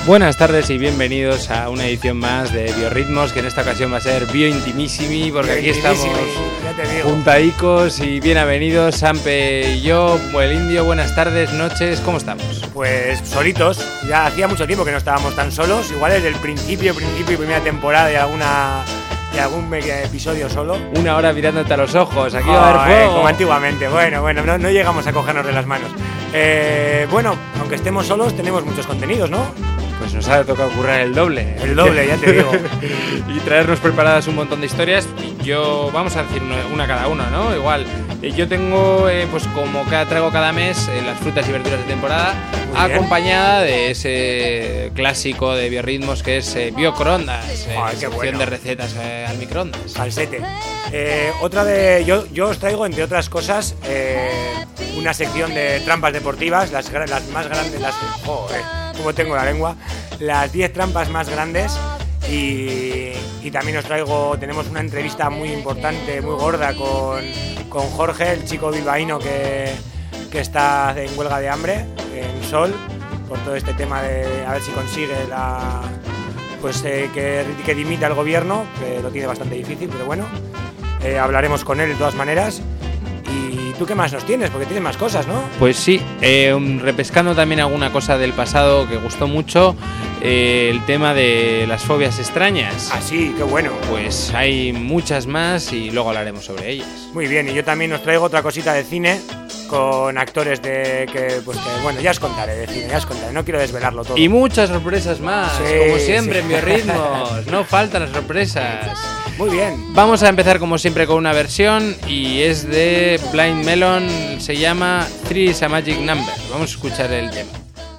Buenas tardes y bienvenidos a una edición más de Biorritmos, que en esta ocasión va a ser Biointimissimi, porque aquí estamos juntaicos y bienvenidos, Sampe y yo, el Indio. Buenas tardes, noches, ¿cómo estamos? Pues solitos, ya hacía mucho tiempo que no estábamos tan solos, igual desde el principio y primera temporada de algún episodio solo. Una hora mirándote a los ojos, aquí va a haber fuego. Como antiguamente, bueno, no llegamos a cogernos de las manos. Bueno, aunque estemos solos, tenemos muchos contenidos, ¿no? Pues nos ha tocado currar el doble. El doble, ya te digo. Y traernos preparadas un montón de historias. Yo vamos a decir una cada una, ¿no? Igual, yo tengo, pues como traigo cada mes, las frutas y verduras de temporada, acompañada de ese clásico de Biorritmos que es Biocroondas, sección de recetas al microondas. Falsete. Yo os traigo, entre otras cosas, una sección de trampas deportivas, las más grandes, como tengo la lengua, las 10 trampas más grandes. Y también tenemos una entrevista muy importante, muy gorda con Jorge, el chico bilbaíno que está en huelga de hambre en Sol, por todo este tema de a ver si consigue que dimita el gobierno, que lo tiene bastante difícil, pero bueno, hablaremos con él de todas maneras. ¿Y tú qué más nos tienes? Porque tienes más cosas, ¿no? Pues sí, repescando también alguna cosa del pasado que gustó mucho, el tema de las fobias extrañas. Ah, sí, qué bueno. Pues hay muchas más y luego hablaremos sobre ellas. Muy bien, y yo también os traigo otra cosita de cine con actores bueno, ya os contaré de cine, no quiero desvelarlo todo. Y muchas sorpresas más, sí, como siempre sí. En Biorritmos, no faltan las sorpresas. Muy bien. Vamos a empezar como siempre con una versión y es de Blind Melon, se llama 3 is a Magic Number. Vamos a escuchar el tema.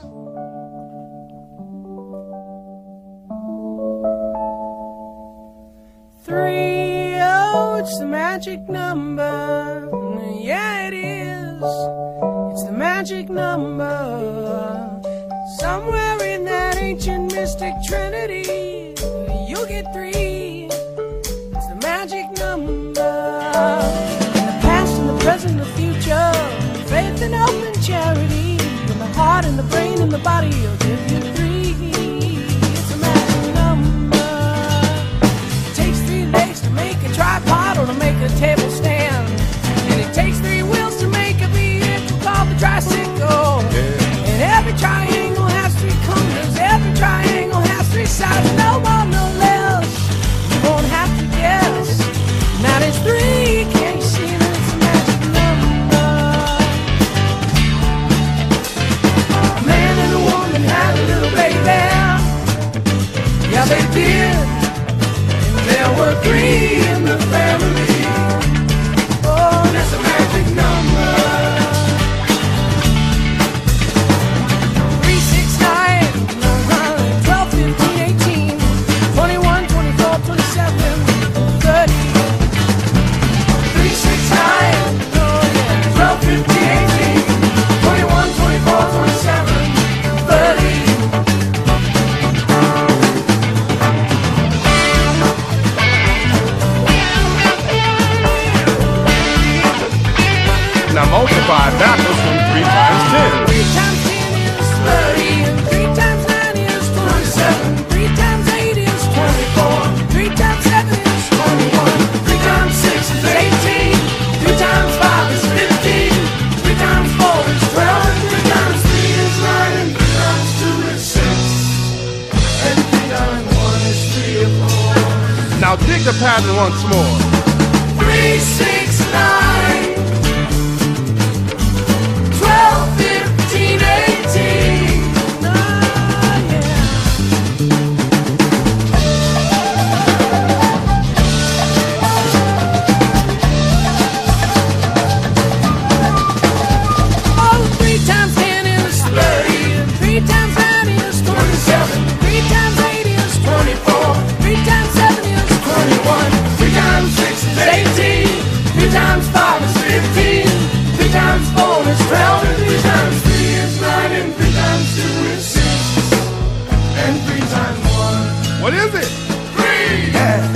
3, oh, it's the magic number. Yeah, it is. It's the magic number. Somewhere in that ancient mystic trinity, you'll get 3. It's the magic number. In the past and the present and the future, faith and hope and charity, in the heart and the brain and the body, you'll give you 3. It's a magic number. It takes 3 legs to make a tripod or to make a table stand, and it takes 3 wheels to make a vehicle called the tricycle. And every triangle has 3 corners, every triangle has 3 sides. No more, no less. You won't have to guess. Now there's 3. Can't you see that it's a magic number? A man and a woman had a little baby. Yeah, they did. And there were 3 in the family. Oh, that's a magic number. 3, 6, 9, 12, 15, 18, 21, 24, 27, 30. 3, 6, 9, 12, 15, 18, 21, 24, 27, 30. Now multiply that from 3 times 10. 3 times 10 is 30, and 3 times 9 is 27. 3 times 8 is 24. 3 times 7 is 21. 3 times 6 is 18. 3 times 5 is 15. 3 times 4 is 12. And 3 times 3 is 9. And 3 times 2 is 6. And 3 times 1 is 3 or 4. Now dig the pattern once more. 3, 6, 9, 12, 15, 18. Oh, yeah. Oh, 3 times 10 is 30, and 3 times 9 is 27. 3 times 8 is 24. 3 times 7 is 21. 3 times 6 is 18. 3 times 5 is 15. 3 times 4 is 12. And 3 times 3 is 9. And 3 times 2 is 6. And 3 times 1. What is it? 3! Yeah.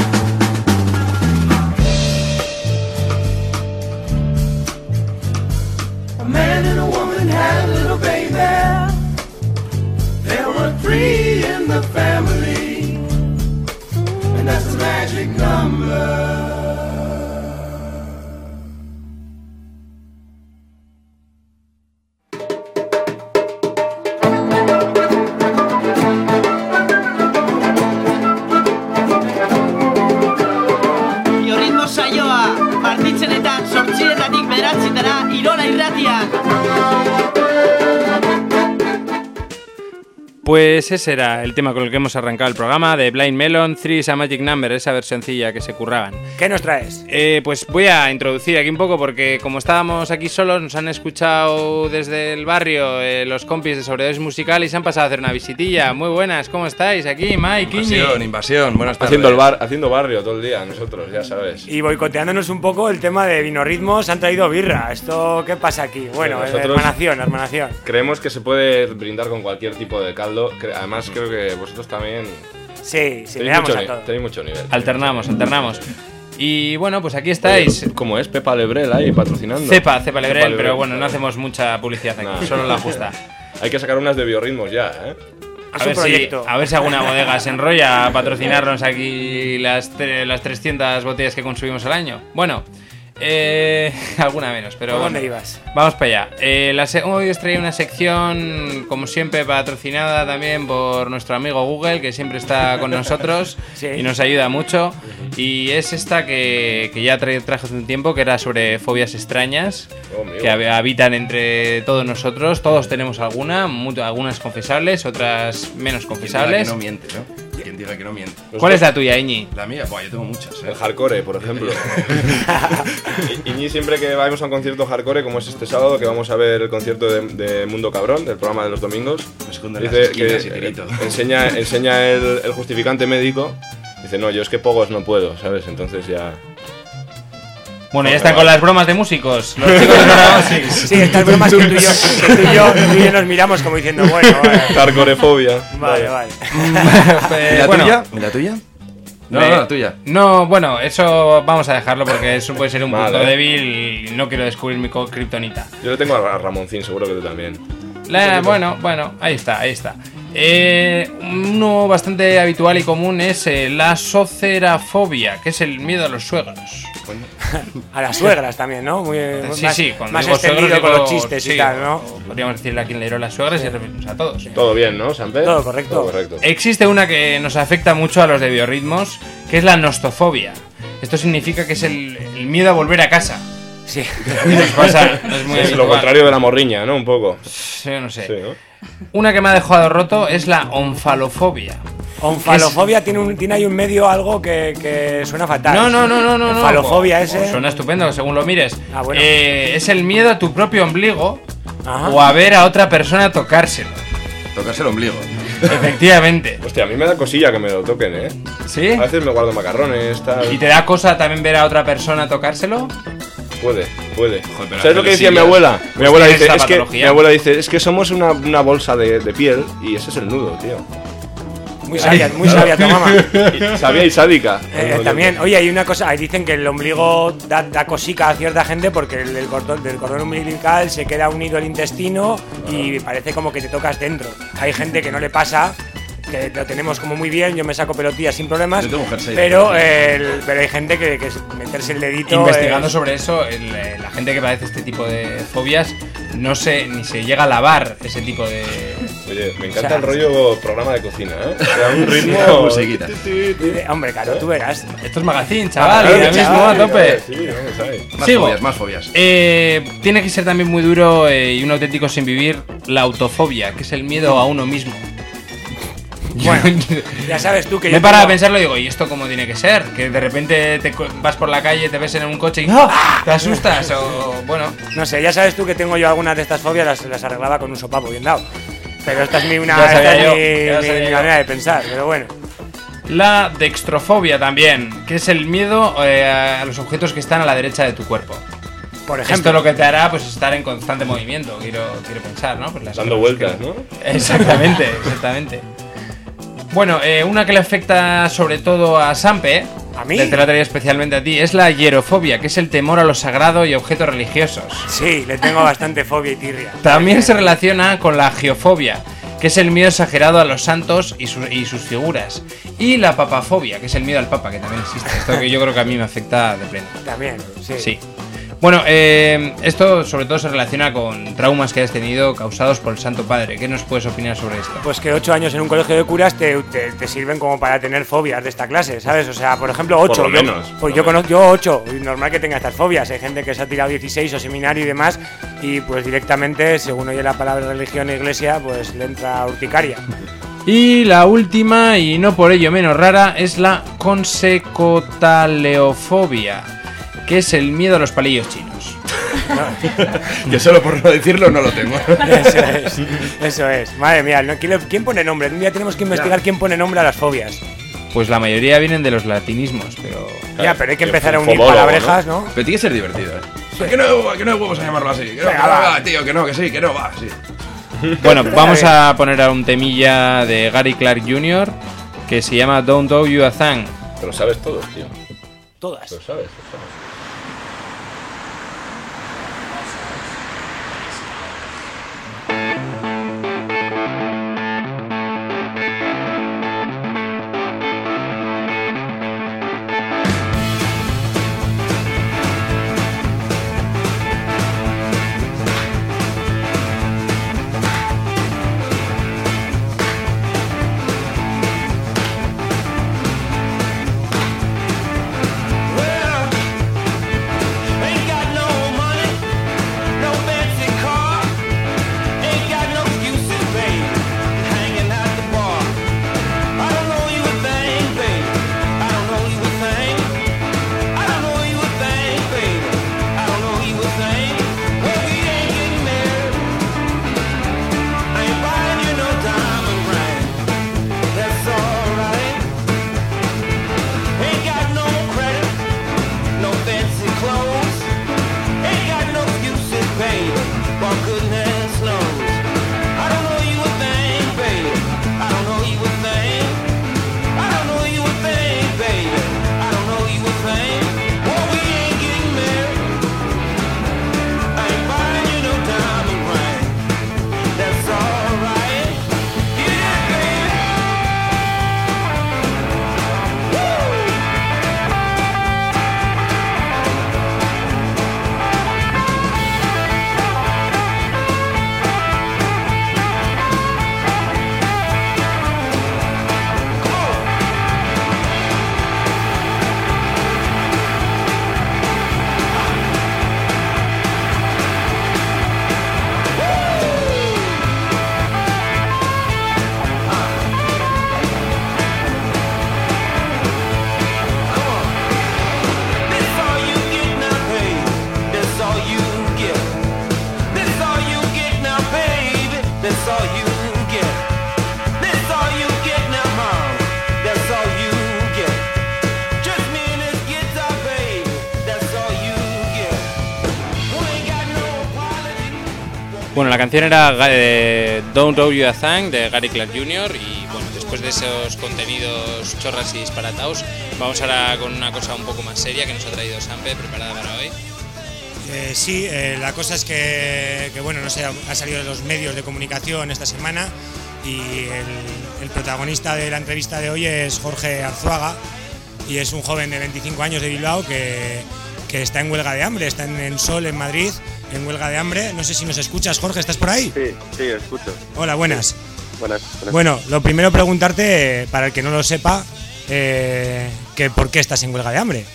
A man and a woman had a little baby. There were 3 three in the family, and that's the magic number. Saioa, partitzenetan, sortzietatik bederatzietara, Irola Irratian. Pues ese era el tema con el que hemos arrancado el programa de Blind Melon, Three is a Magic Number, esa versioncilla que se curraban. ¿Qué nos traes? Pues voy a introducir aquí un poco porque como estábamos aquí solos nos han escuchado desde el barrio los compis de Sobredosis Musical y se han pasado a hacer una visitilla. Muy buenas, ¿cómo estáis? Aquí, Mike, Invasión, buenas tardes. Haciendo barrio todo el día nosotros, ya sabes. Y boicoteándonos un poco el tema de Vinorritmos, han traído birra. ¿Esto qué pasa aquí? Bueno, nosotros hermanación. Creemos que se puede brindar con cualquier tipo de caldo. Además creo que vosotros también Sí, le damos a todo. tenéis mucho nivel. Alternamos. Y bueno, pues aquí estáis. ¿Cómo es? Pepa Lebrel ahí patrocinando. Cepa Lebrel, pero bueno, no hacemos mucha publicidad aquí, solo la justa. Hay que sacar unas de biorritmos ya, ¿eh? A ver si alguna bodega se enrolla a patrocinarnos aquí las 300 botellas que consumimos al año. Bueno, alguna menos, pero ¿por bueno, dónde ibas? Vamos para allá. Hoy os traía una sección, como siempre, patrocinada también por nuestro amigo Google, que siempre está con nosotros Sí. y nos ayuda mucho. Y es esta que ya traje hace un tiempo, que era sobre fobias extrañas que habitan entre todos nosotros. Todos tenemos algunas confesables, otras menos confesables. Quien diga que no miente, ¿no? Quien diga que no miente. ¿Cuál es la tuya, Iñi? La mía, yo tengo muchas, El hardcore, por ejemplo. Y siempre que vamos a un concierto hardcore, como es este sábado, que vamos a ver el concierto de Mundo Cabrón, del programa de los domingos, Me escondo en las esquinas y grito. enseña el justificante médico. Dice, no, yo es que pogos no puedo, ¿sabes? Entonces ya... Bueno, ya están con las bromas de músicos. Los chicos de Neurosis. Sí, estas bromas que tú y yo nos miramos como diciendo, bueno, Hardcorefobia. vale. ¿Y la bueno, tuya? ¿Y la tuya? No, la tuya. No, bueno, eso vamos a dejarlo porque eso puede ser un punto Vale. débil y no quiero descubrir mi kriptonita. Yo le tengo a Ramoncín, seguro que tú también. Bueno, ahí está. Uno bastante habitual y común es la socerafobia, que es el miedo a los suegros. A las suegras también, ¿no? Cuando más digo extendido suegros con digo, los chistes sí, y tal, ¿no? Podríamos decirle a quien le dieron las suegras y referimos a todos. Todo bien, ¿no, Samper? Todo correcto. Todo correcto. Existe una que nos afecta mucho a los de biorritmos, que es la nostofobia. Esto significa que es el miedo a volver a casa. Sí. Y nos pasa, no es muy Es lo habitual. contrario de la morriña, ¿no? Un poco. Sí, no sé. Sí, ¿no? Una que me ha dejado roto es la onfalofobia. Onfalofobia tiene ahí un medio algo que suena fatal. No. Onfalofobia ese. Suena estupendo, según lo mires. Ah, bueno. Es el miedo a tu propio ombligo Ajá. o a ver a otra persona tocárselo. Tocarse el ombligo. Efectivamente. Hostia, a mí me da cosilla que me lo toquen, ¿eh? ¿Sí? A veces me guardo macarrones, tal. ¿Y te da cosa también ver a otra persona tocárselo? Puede. pero ¿Sabes lo que decía mi sillas. abuela? Mi abuela tienes dice, esa es que patología. mi abuela dice, es que somos una bolsa de piel y ese es el nudo, tío. Muy sabia tu mamá. Sabia y sádica. También, oye, hay una cosa, ahí dicen que el ombligo da cosica a cierta gente porque del cordón umbilical se queda unido el intestino y parece como que te tocas dentro. Hay gente que no le pasa, que lo tenemos como muy bien, yo me saco pelotillas sin problemas, Yo tengo jersey. pero hay gente que meterse el dedito... Investigando sobre eso, la gente que padece este tipo de fobias ni se llega a lavar ese tipo de... Oye, me encanta O sea, el rollo programa de cocina, ¿eh? O sea, un ritmo... musiquita. Hombre, claro, tú verás. Esto es magazine, chaval, Claro, ahora mismo chaval, a tope. Sí, vamos ahí. Más fobias. Tiene que ser también muy duro y un auténtico sin vivir la autofobia, que es el miedo a uno mismo. Bueno, ya sabes tú que Me para a pensarlo y digo, ¿y esto cómo tiene que ser? Que de repente vas por la calle, te ves en un coche y ¡ah! Te asustas o bueno. No sé, ya sabes tú que tengo yo algunas de estas fobias, las arreglaba con un sopapo bien dado. Pero esta es mi Ya sabía yo, mi manera de pensar, pero bueno. La dextrofobia también, que es el miedo a los objetos que están a la derecha de tu cuerpo. Por ejemplo. Esto lo que te hará pues estar en constante movimiento, quiero pensar, ¿no? Pues las Dando cosas vueltas, que- ¿no? Exactamente. Bueno, una que le afecta sobre todo a Sampe, ¿A mí? te la traía especialmente a ti, es la hierofobia, que es el temor a lo sagrado y objetos religiosos. Sí, le tengo bastante fobia y tirria. También se relaciona con la geofobia, que es el miedo exagerado a los santos y sus figuras. Y la papafobia, que es el miedo al papa, que también existe. Esto que yo creo que a mí me afecta de pleno. También, sí. Sí. Bueno, esto sobre todo se relaciona con traumas que hayas tenido causados por el Santo Padre. ¿Qué nos puedes opinar sobre esto? Pues que 8 años en un colegio de curas te sirven como para tener fobias de esta clase, ¿sabes? O sea, por ejemplo, 8. Por lo menos. Pues yo conozco 8, y normal que tenga estas fobias. Hay gente que se ha tirado 16 o seminario y demás, y pues directamente, según oye la palabra religión e iglesia, pues le entra urticaria. Y la última, y no por ello menos rara, es la consecotaleofobia, que es el miedo a los palillos chinos. Que solo por no decirlo no lo tengo. Eso es. Madre mía, ¿quién pone nombre? Un día tenemos que investigar quién pone nombre a las fobias. Pues la mayoría vienen de los latinismos, pero... Ya, pero hay que empezar a un unir fobólogo, palabrejas, ¿no? Pero tiene que ser divertido, ¿eh? Sí. Que no hay huevos a llamarlo así. Que no, Venga, que no, va. va, tío, que no, que sí, que no, va, sí. Bueno, vamos a poner a un temilla de Gary Clark Jr. que se llama Don't Owe You a Thing. Te lo sabes todo, tío. Todas. Lo sabes. Ain't got no money, no fancy car. Ain't got no excuses, babe. Hanging at the bar. I don't know you a thing, babe. I don't know you a thing. I don't know you a thing, babe. I don't know you a thing. Well, we ain't getting married. I ain't buying you no diamond ring. That's alright. Ain't got no credit. No fancy clothes, ain't got no excuses, baby. Well, goodness knows, I don't know you a thing, baby. I don't know you a thing. I don't know you a thing, baby. I don't know you a thing. Well, we ain't getting married. I ain't buying you no diamond ring. That's alright. Yeah, baby. Woo! This all you get now, baby. This all you get. This all you get now, baby. This all you get. This all you get now, mom. That's all you get. Just me and this guitar, baby. That's all you get. We ain't got no apology. Bueno, la canción era Don't Owe You a Thing de Gary Clark Jr. Y bueno, después de esos contenidos chorras y disparatados, vamos ahora con una cosa un poco más seria que nos ha traído Sampe, preparada para hoy. Sí, la cosa es que bueno, no sé, ha salido en los medios de comunicación esta semana y el protagonista de la entrevista de hoy es Jorge Arzuaga y es un joven de 25 años de Bilbao que está en huelga de hambre, está en Sol, en Madrid, en huelga de hambre. No sé si nos escuchas, Jorge, ¿estás por ahí? Sí, escucho. Hola, buenas. Buenas. Bueno, lo primero preguntarte, para el que no lo sepa, que ¿por qué estás en huelga de hambre?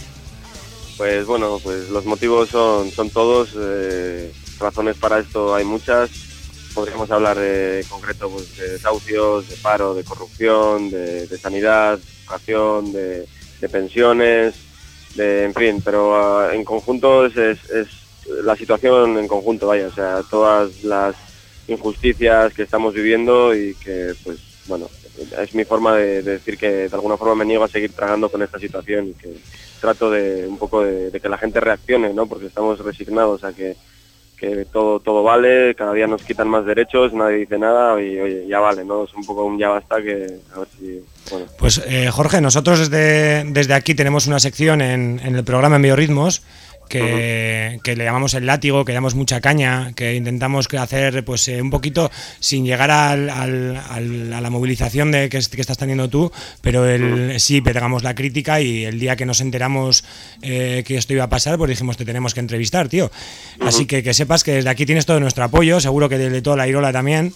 Pues bueno, pues los motivos son todos, razones para esto hay muchas. Podríamos hablar de concreto pues, de desahucios, de paro, de corrupción, de sanidad, educación, de pensiones, en fin, pero en conjunto es la situación en conjunto, vaya, o sea, todas las injusticias que estamos viviendo y que, pues, bueno, es mi forma de decir que de alguna forma me niego a seguir tragando con esta situación y que trato de un poco de que la gente reaccione, ¿no? Porque estamos resignados a que todo vale, cada día nos quitan más derechos, nadie dice nada y oye, ya vale, ¿no? Es un poco un ya basta que a ver si... Bueno. Pues Jorge, nosotros desde aquí tenemos una sección en el programa En Biorritmos que le llamamos el látigo, que damos mucha caña, que intentamos hacer pues un poquito sin llegar a la movilización que estás teniendo tú, pero sí pegamos la crítica, y el día que nos enteramos que esto iba a pasar, pues dijimos, te tenemos que entrevistar, tío. Así que sepas que desde aquí tienes todo nuestro apoyo, seguro que de toda la Irola también.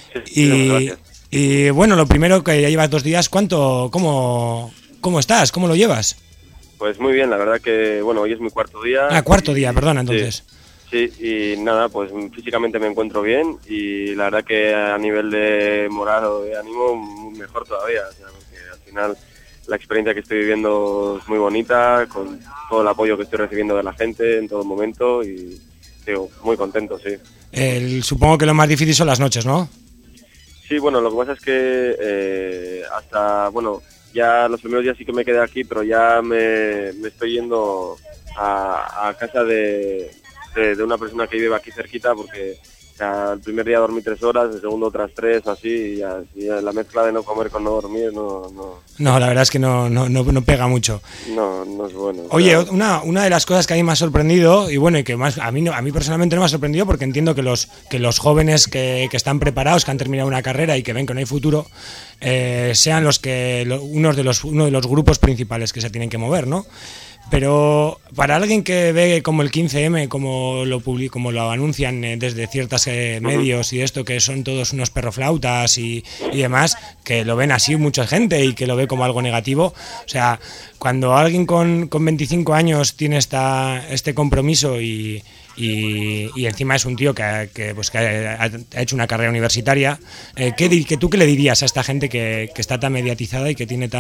Y bueno, lo primero, que ya llevas 2 días, ¿cómo estás? ¿Cómo lo llevas? Pues muy bien, la verdad que, bueno, hoy es mi 4.º día. Cuarto día, perdona, entonces. Sí, y nada, pues físicamente me encuentro bien, y la verdad que a nivel de moral o de ánimo, mejor todavía, o sea, porque al final la experiencia que estoy viviendo es muy bonita, con todo el apoyo que estoy recibiendo de la gente en todo momento, y digo, muy contento, sí. Supongo que lo más difícil son las noches, ¿no? Sí, bueno, lo que pasa es que hasta, bueno, ya los primeros días sí que me quedé aquí, pero ya me estoy yendo a casa de una persona que vive aquí cerquita, porque el primer día dormí 3 horas, el segundo otras 3, así, y ya la mezcla de no comer con no dormir no, la verdad es que no pega mucho. No es bueno. Oye, una de las cosas que a mí me ha sorprendido, y bueno, y que más a mí personalmente no me ha sorprendido, porque entiendo que los jóvenes que están preparados, que han terminado una carrera y que ven que no hay futuro, sean uno de los grupos principales que se tienen que mover, ¿no? Pero para alguien que ve como el 15M, como lo anuncian desde ciertos medios y esto, que son todos unos perroflautas y demás, que lo ven así mucha gente y que lo ve como algo negativo, o sea, cuando alguien con 25 años tiene este compromiso y encima es un tío que ha hecho una carrera universitaria, ¿tú qué le dirías a esta gente que está tan mediatizada y que tiene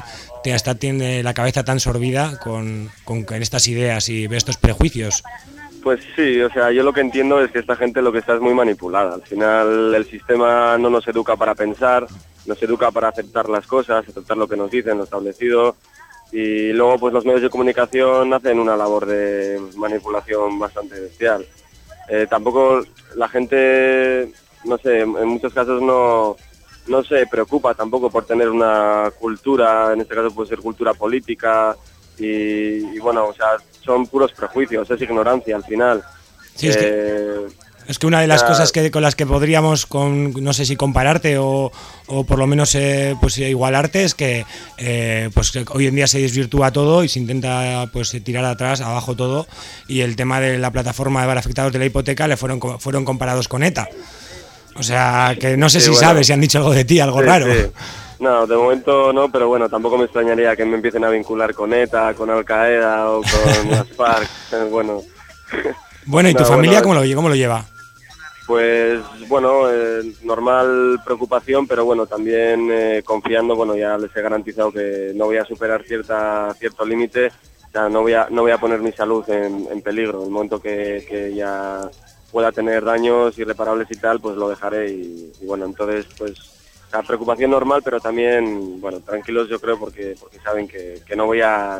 la cabeza tan sorbida con estas ideas y estos prejuicios? Pues sí, o sea, yo lo que entiendo es que esta gente lo que está es muy manipulada. Al final el sistema no nos educa para pensar, nos educa para aceptar las cosas, aceptar lo que nos dicen, lo establecido. Y luego pues los medios de comunicación hacen una labor de manipulación bastante bestial. Tampoco la gente, no sé, en muchos casos no se preocupa tampoco por tener una cultura, en este caso puede ser cultura política, y bueno, o sea, son puros prejuicios, es ignorancia al final. Sí, es que una de las cosas con las que podríamos, no sé si compararte o por lo menos pues igualarte, es que pues hoy en día se desvirtúa todo y se intenta pues tirar abajo todo, y el tema de la plataforma de afectados de la hipoteca fueron comparados con ETA. O sea, que no sé si sabes si han dicho algo de ti, algo raro. Sí. No, de momento no, pero bueno, tampoco me extrañaría que me empiecen a vincular con ETA, con Al Qaeda o con las FARC. Bueno, ¿y tu familia cómo lo lleva? Pues bueno, normal preocupación, pero bueno, también confiando, bueno, ya les he garantizado que no voy a superar cierto límite, o sea, no voy a poner mi salud en peligro. El momento que ya pueda tener daños irreparables y tal, pues lo dejaré, y bueno, entonces pues la preocupación normal, pero también, bueno, tranquilos yo creo, porque saben que no voy a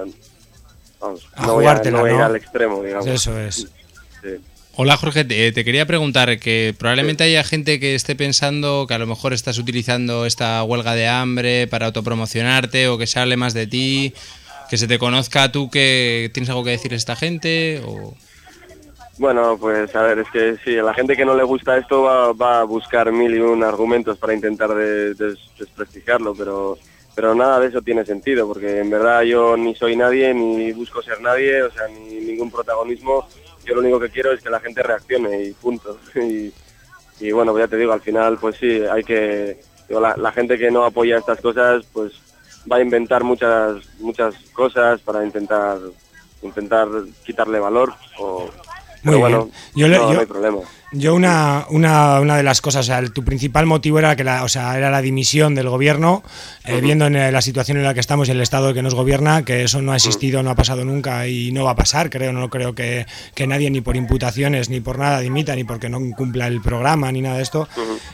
ir al extremo, digamos. Eso es. Sí. Hola Jorge, te quería preguntar que probablemente haya gente que esté pensando que a lo mejor estás utilizando esta huelga de hambre para autopromocionarte, o que se hable más de ti, que se te conozca. ¿Tú que tienes algo que decir a esta gente? O... Bueno, pues a ver, es que sí, a la gente que no le gusta esto va a buscar 1001 argumentos para intentar desprestigiarlo, pero nada de eso tiene sentido, porque en verdad yo ni soy nadie, ni busco ser nadie, o sea, ni ningún protagonismo. Yo lo único que quiero es que la gente reaccione y punto. Y bueno, pues ya te digo, al final pues sí, hay que... Digo, la gente que no apoya estas cosas pues va a inventar muchas cosas para intentar quitarle valor. Pero bueno, no hay problema. Yo una de las cosas, o sea, tu principal motivo era era la dimisión del gobierno, viendo en la situación en la que estamos y el estado que nos gobierna, que eso no ha existido, no ha pasado nunca y no va a pasar, no creo que nadie, ni por imputaciones ni por nada, dimita, ni porque no cumpla el programa ni nada de esto.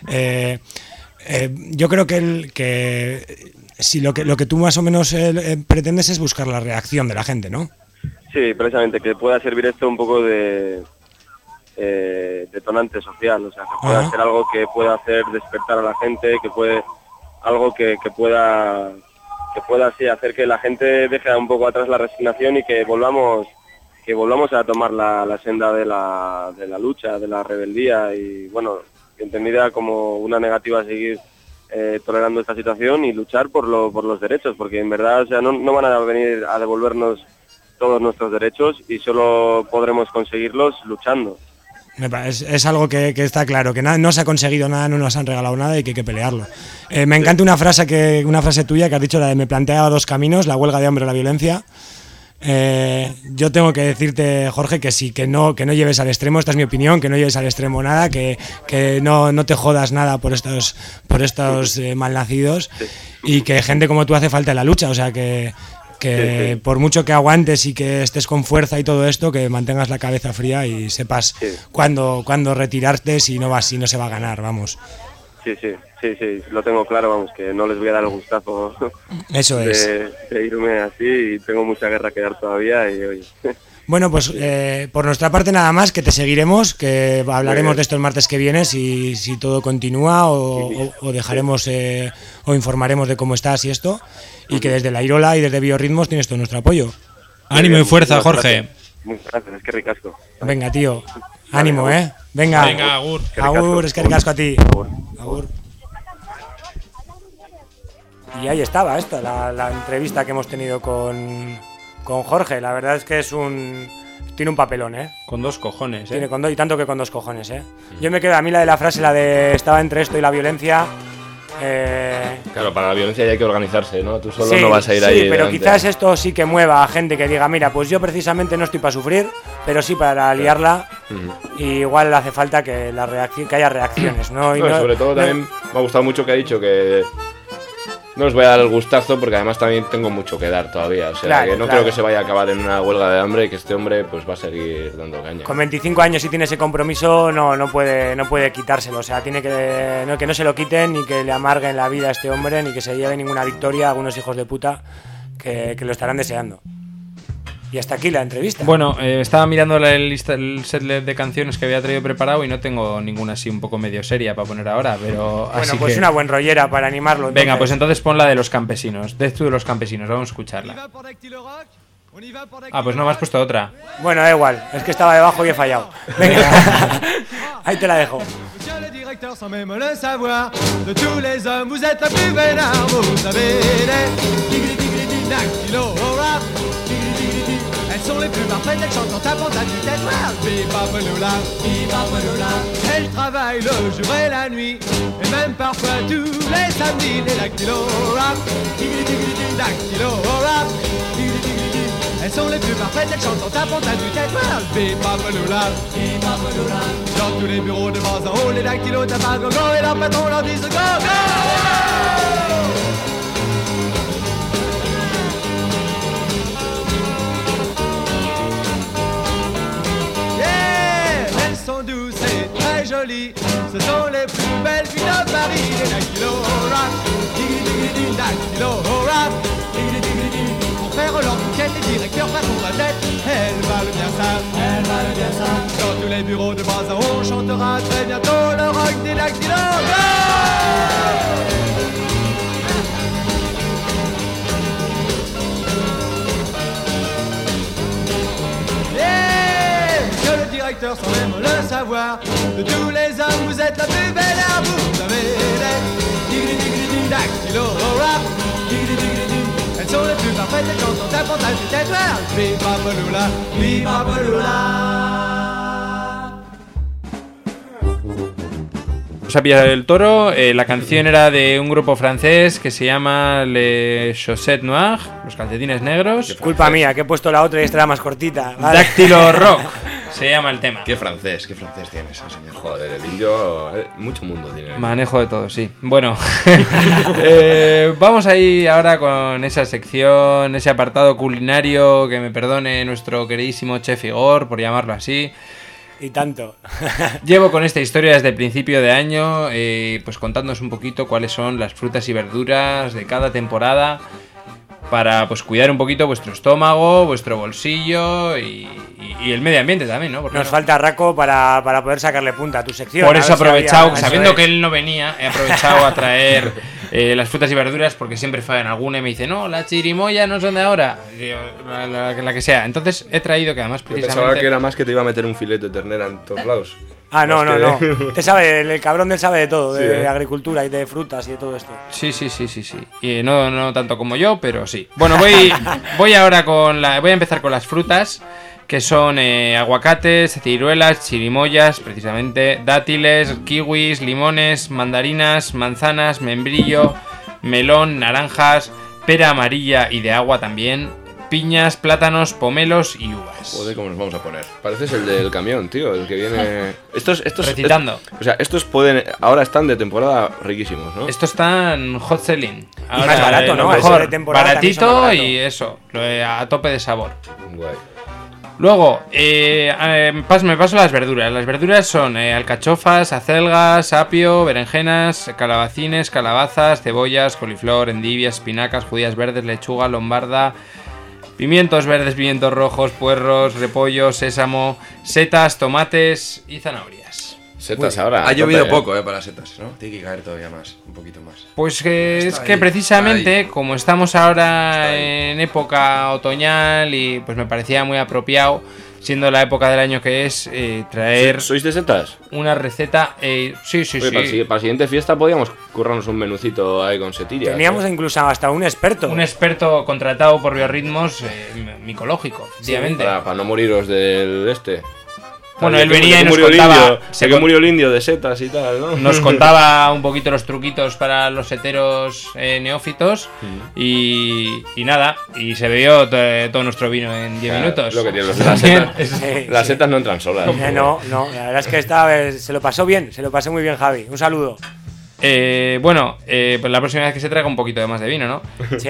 Yo creo que si lo que tú más o menos pretendes es buscar la reacción de la gente, ¿no? Sí, precisamente, que pueda servir esto un poco de detonante social, o sea, que pueda ser algo que pueda hacer despertar a la gente, que pueda así hacer que la gente deje un poco atrás la resignación y que volvamos que volvamos a tomar la senda de la lucha, de la rebeldía y, bueno, entendida como una negativa a seguir tolerando esta situación y luchar por los derechos, porque en verdad, o sea, no van a venir a devolvernos todos nuestros derechos y solo podremos conseguirlos luchando. Es algo que está claro, que no se ha conseguido nada, no nos han regalado nada y que hay que pelearlo. Me encanta una frase tuya que has dicho, la de me planteaba dos caminos, la huelga de hambre o la violencia. Yo tengo que decirte, Jorge, que sí, que no lleves al extremo, esta es mi opinión, que no lleves al extremo nada, que no te jodas nada por estos malnacidos y que gente como tú hace falta en la lucha, o sea que por mucho que aguantes y que estés con fuerza y todo esto, que mantengas la cabeza fría y sepas cuándo retirarte si no se va a ganar, vamos. Sí, lo tengo claro, vamos, que no les voy a dar el gustazo Eso de irme así y tengo mucha guerra que dar todavía y oye. Bueno, pues por nuestra parte nada más, que te seguiremos, que hablaremos de esto el martes que viene si todo continúa o dejaremos o informaremos de cómo estás y esto, y que desde la Irola y desde Biorritmos tienes todo nuestro apoyo. Ánimo y fuerza, Jorge. Muchas gracias, es que ricasco. Venga, tío, ánimo, Venga, agur. Agur, es que ricasco a ti. Agur. Y ahí estaba la entrevista que hemos tenido con Jorge. La verdad es que tiene un papelón, Con dos cojones, Tiene y tanto que con dos cojones, Yo me quedo, a mí la de la frase, la de estaba entre esto y la violencia. Claro, para la violencia ya hay que organizarse, ¿no? Tú solo no vas a ir ahí. Sí, pero delante. quizás esto sí que mueva a gente que diga, mira, pues yo precisamente no estoy para sufrir, pero sí para liarla. Y igual hace falta que haya reacciones, ¿no? Y sobre todo también me ha gustado mucho que ha dicho que no os voy a dar el gustazo porque además también tengo mucho que dar todavía. O sea, que no creo que se vaya a acabar en una huelga de hambre y que este hombre pues va a seguir dando caña. Con 25 años, si tiene ese compromiso, no puede quitárselo. O sea, tiene que no se lo quiten ni que le amarguen la vida a este hombre ni que se lleve ninguna victoria a algunos hijos de puta que lo estarán deseando. Y hasta aquí la entrevista. Bueno, estaba mirando el set de canciones que había traído preparado y no tengo ninguna así un poco medio seria para poner ahora, pero bueno, así pues que... una buen rollera para animarlo. Entonces. Venga, pues entonces pon la de los campesinos, Death to de los campesinos, vamos a escucharla. Ah, pues no me has puesto otra. Bueno, da igual, es que estaba debajo y he fallado. Venga, ahí te la dejo. Sans même le savoir, de tous les hommes vous êtes la plus vénère, vous avez des dactylo-rap. Elles sont les plus parfaites, elles chantent en tapant à tue-tête. Viva Peloula, viva Peloula. Elles travaillent le jour et la nuit, et même parfois tous les samedis. Les dactylo-rap, dactylo-rap. Elles sont les plus parfaites, elles chantent en tapant à tue-tête. Viva Peloula, viva Peloula. Dans tous les bureaux de bas en haut, les dactylos tapent à gogo et leurs patrons leur disent go, go! Sont douces et très jolies, ce sont les plus belles filles de Paris. Les dactylo-rap, dactylo-rap. Pour faire leur bouquet, les directeurs prendront la tête. Elle valent bien ça, Dans tous les bureaux de bas en haut, on chantera très bientôt le rock des dactylo-rap. Sans même le savoir, de tous les hommes vous êtes la plus belle à vous avez des dactylo-rap. Elles sont les plus parfaites, elles chantent en tapant à tue-tête. Viva Peloula, viva Peloula. Os ha pillado el toro. La canción era de un grupo francés que se llama Les Chaussettes Noires, los calcetines negros. Culpa mía, que he puesto la otra y esta era más cortita. Vale. Dactylo Rock se llama el tema. Qué francés tienes, señor. Joder, el indio, mucho mundo tiene. Manejo de todo, sí. Bueno, vamos a ir ahora con esa sección, ese apartado culinario, que me perdone nuestro queridísimo Chef Igor, por llamarlo así. Y tanto. Llevo con esta historia desde el principio de año, pues contándonos un poquito cuáles son las frutas y verduras de cada temporada para pues cuidar un poquito vuestro estómago, vuestro bolsillo y el medio ambiente también, ¿no? Porque nos falta Raco para poder sacarle punta a tu sección. Por eso he aprovechado, sabiendo que él no venía, he aprovechado a traer las frutas y verduras, porque siempre fallan alguna y me dicen, no, las chirimoyas no son de ahora. Digo, la que sea. Entonces he traído, que además precisamente... Pensaba que era más que te iba a meter un filete de ternera en todos lados. Ah, no. Te sabe, el cabrón del sabe de todo, de agricultura y de frutas y de todo esto. Sí. Y no tanto como yo, pero sí. Bueno, voy ahora voy a empezar con las frutas, que son aguacates, ciruelas, chirimoyas, precisamente, dátiles, kiwis, limones, mandarinas, manzanas, membrillo, melón, naranjas, pera amarilla y de agua también, piñas, plátanos, pomelos y uvas. Joder, ¿cómo nos vamos a poner? Pareces el del camión, tío, el que viene... Estos recitando. Estos ahora están de temporada riquísimos, ¿no? Estos están hot selling. Ahora, y más barato, ¿no? Mejor, baratito barato. Y eso, a tope de sabor. Guay. Luego, me paso las verduras. Las verduras son alcachofas, acelgas, apio, berenjenas, calabacines, calabazas, cebollas, coliflor, endivias, espinacas, judías verdes, lechuga, lombarda, pimientos verdes, pimientos rojos, puerros, repollo, sésamo, setas, tomates y zanahorias. Setas ahora. Ha llovido poco, para setas, ¿no? Tiene que caer todavía más, un poquito más. Pues es que precisamente, como estamos ahora en época otoñal, y pues me parecía muy apropiado, siendo la época del año que es, traer... ¿Sois de setas? Una receta... Sí. Oye, para la siguiente fiesta podíamos currarnos un menucito ahí con setillas. Teníamos incluso hasta un experto. Un experto contratado por Biorritmos, micológico, efectivamente. Para no moriros del Bueno, él venía y nos contaba... que murió el indio de setas y tal, ¿no? Nos contaba un poquito los truquitos para los seteros neófitos y nada, y se bebió todo nuestro vino en 10 minutos. Lo que tiene las setas no entran solas. No, la verdad es que se lo pasó muy bien Javi. Un saludo. Pues la próxima vez que se traiga un poquito de más de vino, ¿no? Sí.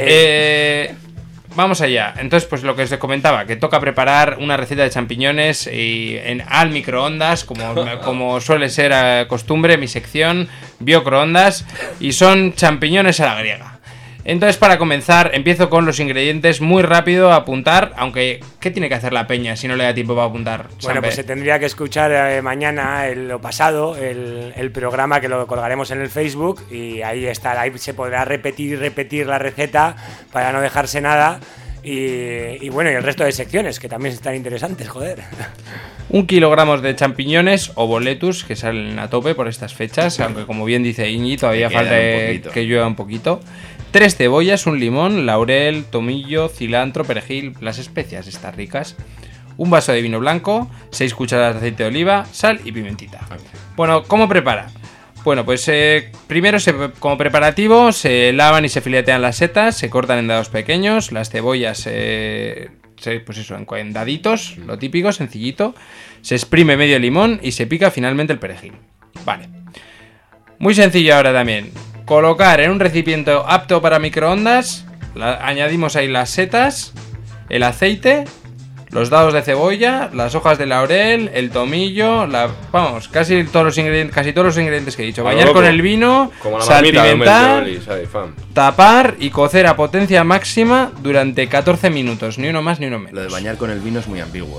Vamos allá. Entonces, pues lo que os comentaba, que toca preparar una receta de champiñones al microondas, como suele ser costumbre, mi sección, biocroondas, y son champiñones a la griega. Entonces, para comenzar, empiezo con los ingredientes muy rápido a apuntar, aunque ¿qué tiene que hacer la peña si no le da tiempo para apuntar? Bueno, pues se tendría que escuchar mañana, el programa, que lo colgaremos en el Facebook, y ahí se podrá repetir la receta para no dejarse nada. Y bueno, y el resto de secciones, que también están interesantes, joder. 1 kilogramo de champiñones o boletus, que salen a tope por estas fechas, aunque como bien dice Iñi, todavía falta que llueva un poquito. 3 cebollas, un limón, laurel, tomillo, cilantro, perejil, las especias estas ricas. Un vaso de vino blanco, 6 cucharadas de aceite de oliva, sal y pimentita. Bueno, ¿cómo prepara? Bueno, pues primero como preparativo se lavan y se filetean las setas, se cortan en dados pequeños, las cebollas pues eso, en daditos, lo típico, sencillito. Se exprime medio limón y se pica finalmente el perejil. Vale. Muy sencillo ahora también. Colocar en un recipiente apto para microondas, añadimos ahí las setas, el aceite, los dados de cebolla, las hojas de laurel, el tomillo, casi todos los ingredientes que he dicho. Bañar con el vino, salpimentar, tapar y cocer a potencia máxima durante 14 minutos, ni uno más ni uno menos. Lo de bañar con el vino es muy ambiguo,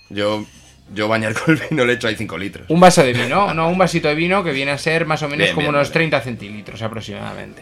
Yo bañar con el vino le echo ahí 5 litros. Un vaso de vino, no, un vasito de vino que viene a ser más o menos unos 30 centilitros aproximadamente.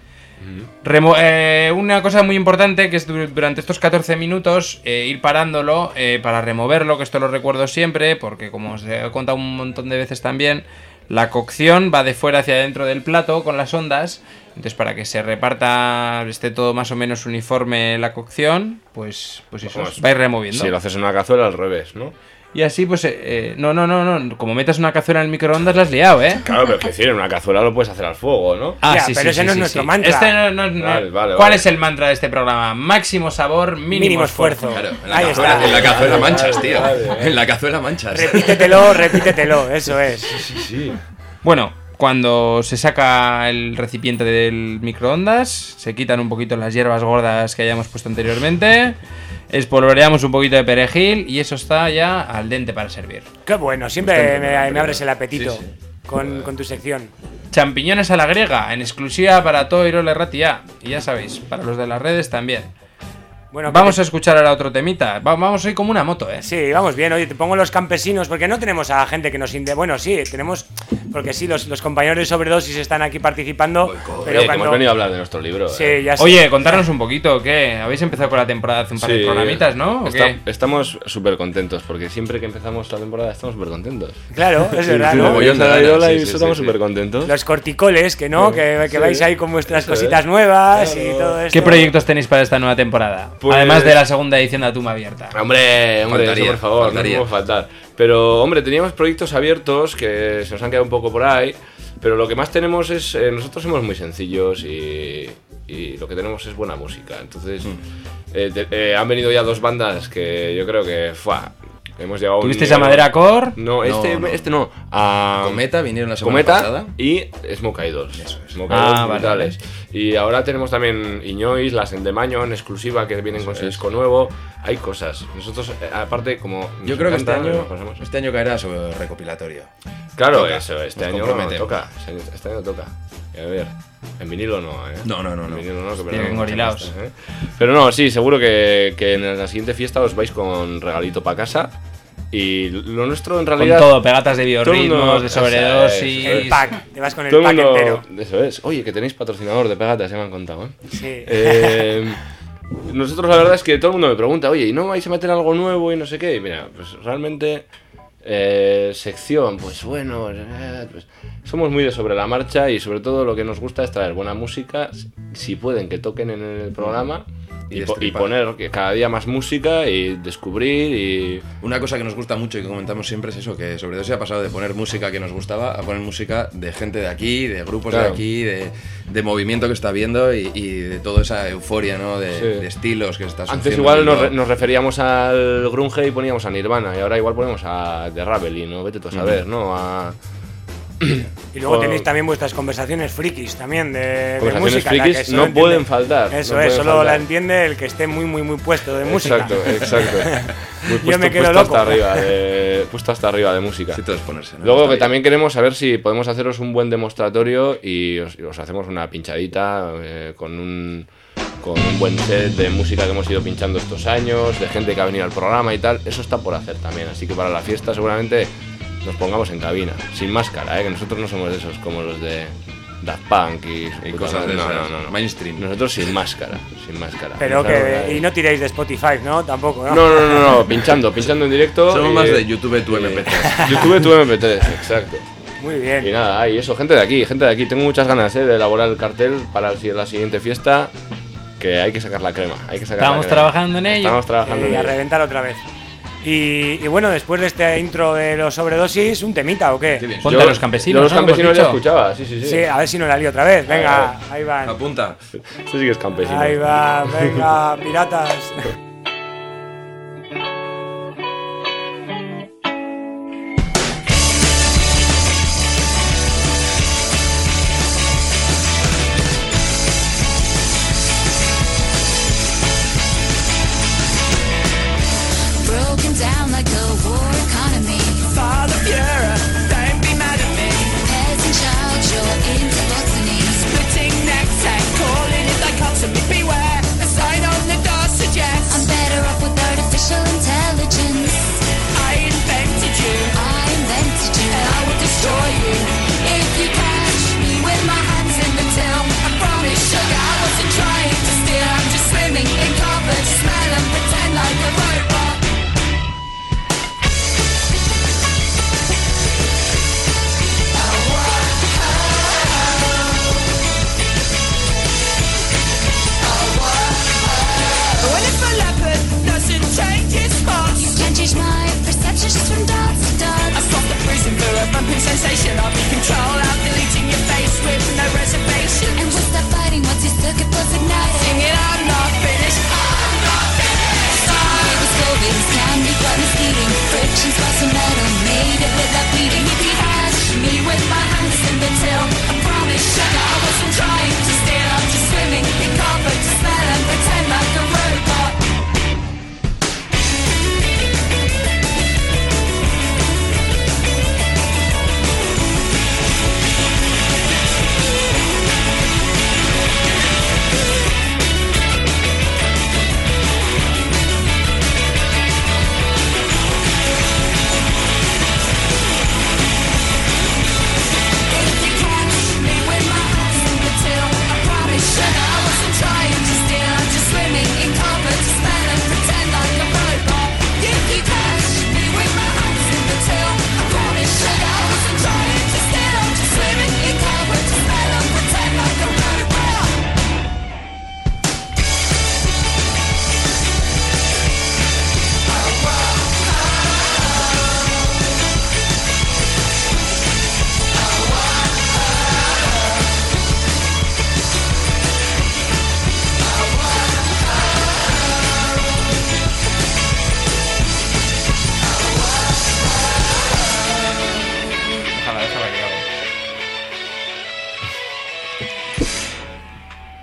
Una cosa muy importante, que es durante estos 14 minutos ir parándolo para removerlo, que esto lo recuerdo siempre, porque como os he contado un montón de veces también, la cocción va de fuera hacia adentro del plato con las ondas. Entonces, para que se reparta, esté todo más o menos uniforme la cocción, pues eso, vais removiendo. Si lo haces en una cazuela, al revés, ¿no? Y así, pues, no. Como metas una cazuela en el microondas, la has liado, ¿eh? Claro, pero que decir, en una cazuela lo puedes hacer al fuego, ¿no? Sí, pero ese no es nuestro mantra. Vale. ¿Cuál es el mantra de este programa? Máximo sabor, mínimo esfuerzo. Claro, en la cazuela manchas, tío. En la cazuela manchas. Repítetelo, eso es. Sí. Bueno, cuando se saca el recipiente del microondas, se quitan un poquito las hierbas gordas que hayamos puesto anteriormente. Espolvoreamos un poquito de perejil y eso está ya al dente para servir. Qué bueno, siempre me abres el apetito con tu sección. Champiñones a la griega, en exclusiva para todo Irola Ratia. Y ya sabéis, para los de las redes también. Bueno, vamos a escuchar ahora otro temita. Vamos hoy como una moto, ¿eh? Sí, vamos bien. Oye, te pongo los campesinos, porque no tenemos a gente que nos... Bueno, sí, tenemos... Porque sí, los compañeros de Sobredosis están aquí participando. Pero que hemos venido a hablar de nuestro libro. Sí, ya sé. Oye, contarnos un poquito, ¿qué? Habéis empezado con la temporada hace un par de programitas, ¿no? Estamos súper contentos, porque siempre que empezamos la temporada estamos súper contentos. Claro, es verdad, ¿no? Como yo y estamos súper contentos. Los corticoles, que no, que vais ahí con vuestras cositas nuevas y todo esto. ¿Qué proyectos tenéis para esta nueva temporada? Pues, además de la segunda edición de Tumba Abierta. Hombre, eso, por favor, no podemos faltar. Pero, hombre, teníamos proyectos abiertos que se nos han quedado un poco por ahí. Pero lo que más tenemos es... nosotros somos muy sencillos y lo que tenemos es buena música. Entonces, han venido ya 2 bandas que yo creo que... Hemos llegado ¿Tuvisteis a Madera Core? No, este no. A Cometa vinieron la semana pasada. Y Smoke Idols. Smoke Idols brutales. Vale. Y ahora tenemos también Iñois, las Endemaño en exclusiva que vienen con su disco nuevo. Hay cosas. Nosotros, aparte, como... Yo creo que este año caerá sobre recopilatorio. Claro, toca. Eso. Este año toca. Este año toca. A ver. En vinilo no, ¿eh? No. En vinilo no, que tienen gorilaos. Pero no, sí, seguro que en la siguiente fiesta os vais con regalito para casa. Y lo nuestro en realidad... Con todo, pegatas de biorritmos, de sobredosis... El pack, te vas con el pack entero. Eso es. Oye, que tenéis patrocinador de pegatas, ya me han contado, ¿eh? Sí. Nosotros la verdad es que todo el mundo me pregunta, oye, ¿y no vais a meter algo nuevo y no sé qué? Y mira, pues realmente... sección, pues bueno, pues somos muy de sobre la marcha y sobre todo lo que nos gusta es traer buena música, si pueden que toquen en el programa y poner cada día más música y descubrir y... Una cosa que nos gusta mucho y que comentamos siempre es eso, que Sobredosis ha pasado de poner música que nos gustaba a poner música de gente de aquí, de grupos de aquí, de movimiento que está viendo y de toda esa euforia, ¿no? De estilos que está Antes igual nos referíamos al grunge y poníamos a Nirvana y ahora igual ponemos a The Ravelin, ¿no? Vete tú a saber, ¿no? Y luego tenéis también vuestras conversaciones frikis también de música. Frikis no pueden faltar. Eso es, solo la entiende el que esté muy puesto de música. Exacto. Yo me quedo loco. Puesto hasta arriba de música. Sí, todo es ponerse, ¿no? Luego que también queremos saber si podemos haceros un buen demostratorio y os hacemos una pinchadita con un buen set de música que hemos ido pinchando estos años, de gente que ha venido al programa y tal. Eso está por hacer también, así que para la fiesta seguramente nos pongamos en cabina, sin máscara, que nosotros no somos de esos como los de Daft Punk y cosas de esas. No. Mainstream. Nosotros sin máscara. Pero y no tiréis de Spotify, ¿no? Tampoco, ¿no? No, pinchando en directo. Somos más de YouTube tu MP3. YouTube tu MP3, exacto. Muy bien. Y nada, y eso, gente de aquí. Tengo muchas ganas de elaborar el cartel para la siguiente fiesta, que hay que sacar la crema. Estamos trabajando en ello. Y a reventar otra vez. Y bueno, después de este intro de los Sobredosis, ¿un temita o qué? Ponte a Los Campesinos. Los Campesinos ya escuchaba, sí. Sí, a ver si no la lío otra vez. Venga, ahí van. Apunta. Esto sí que es campesino. Ahí va, venga, piratas. Down like a war economy. Father Fuhrer, don't be mad at me. Peasant child, you're into botany. Splitting necktie, calling it dichotomy. Beware, a sign on the door suggests I'm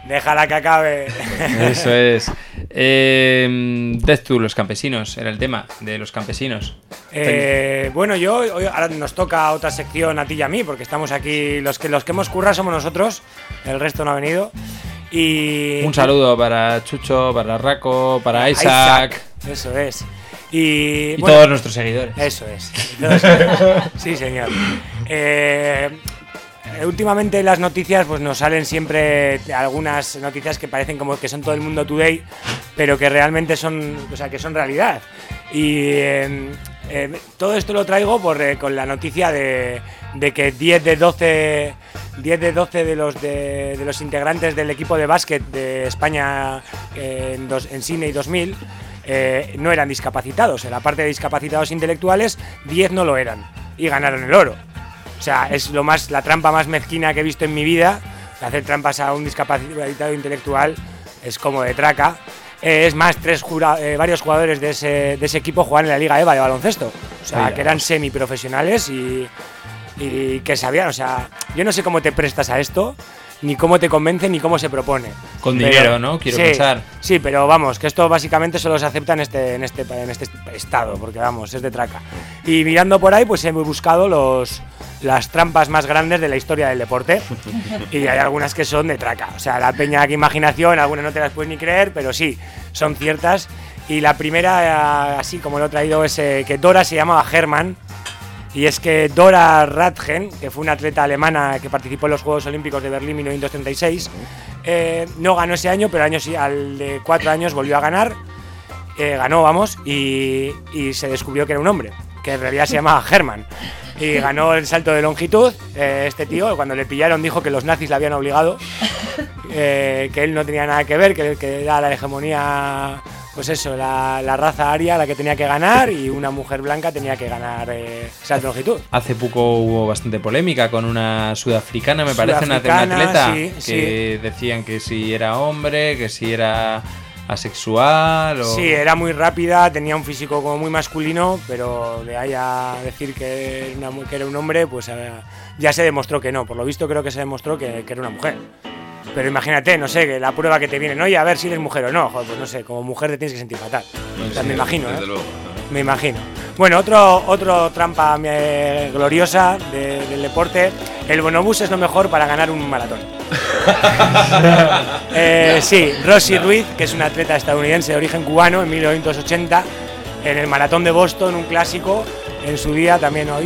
Déjala que acabe. Eso es. Death to los campesinos, era el tema de los campesinos. Bueno, hoy ahora nos toca otra sección a ti y a mí, porque estamos aquí, los que hemos currado somos nosotros, el resto no ha venido. Y un saludo para Chucho, para Raco, para Isaac. Eso es. Y bueno, todos nuestros seguidores. Eso es. Sí, señor. Últimamente en las noticias pues nos salen siempre algunas noticias que parecen como que son todo el mundo today, pero que realmente son, o sea, que son realidad. Y todo esto lo traigo con la noticia de que 10 de 12 de los integrantes del equipo de básquet de España en Sydney 2000 no eran discapacitados. En la parte de discapacitados intelectuales, 10 no lo eran y ganaron el oro. O sea, es la trampa más mezquina que he visto en mi vida. Hacer trampas a un discapacitado intelectual es como de traca. Es más, varios jugadores de ese equipo jugaban en la Liga EVA de baloncesto. O sea, que eran semiprofesionales y que sabían. O sea, yo no sé cómo te prestas a esto, ni cómo te convence, ni cómo se propone. Con dinero, ¿no? Quiero pensar. Sí, pero vamos, que esto básicamente solo se acepta en este estado, porque vamos, es de traca. Y mirando por ahí, pues he buscado las trampas más grandes de la historia del deporte. Y hay algunas que son de traca. O sea, la peña que imaginación, algunas no te las puedes ni creer, pero sí, son ciertas. Y la primera, así como lo he traído, es que Dora se llamaba Hermann. Y es que Dora Radgen, que fue una atleta alemana que participó en los Juegos Olímpicos de Berlín 1936, no ganó ese año, pero al de 4 años volvió a ganar. Ganó, vamos, y se descubrió que era un hombre, que en realidad se llamaba Hermann. Y ganó el salto de longitud. Este tío, cuando le pillaron, dijo que los nazis le habían obligado, que él no tenía nada que ver, que era la hegemonía, pues eso, la raza aria la que tenía que ganar, y una mujer blanca tenía que ganar salto de longitud. Hace poco hubo bastante polémica con una sudafricana, me parece, una atleta, que decían que si era hombre, que si era asexual o... Sí, era muy rápida, tenía un físico como muy masculino, pero de ahí a decir que era un hombre, pues ya se demostró que no. Por lo visto creo que se demostró que era una mujer. Pero imagínate, no sé, que la prueba que te viene, oye, a ver si eres mujer o no. Joder, pues no sé, como mujer te tienes que sentir fatal. O sea, me imagino, ¿eh? Me imagino. Bueno, otro trampa gloriosa del deporte. El bonobús es lo mejor para ganar un maratón. Sí, Rosy Ruiz, que es una atleta estadounidense de origen cubano, en 1980, en el maratón de Boston, un clásico, en su día también hoy,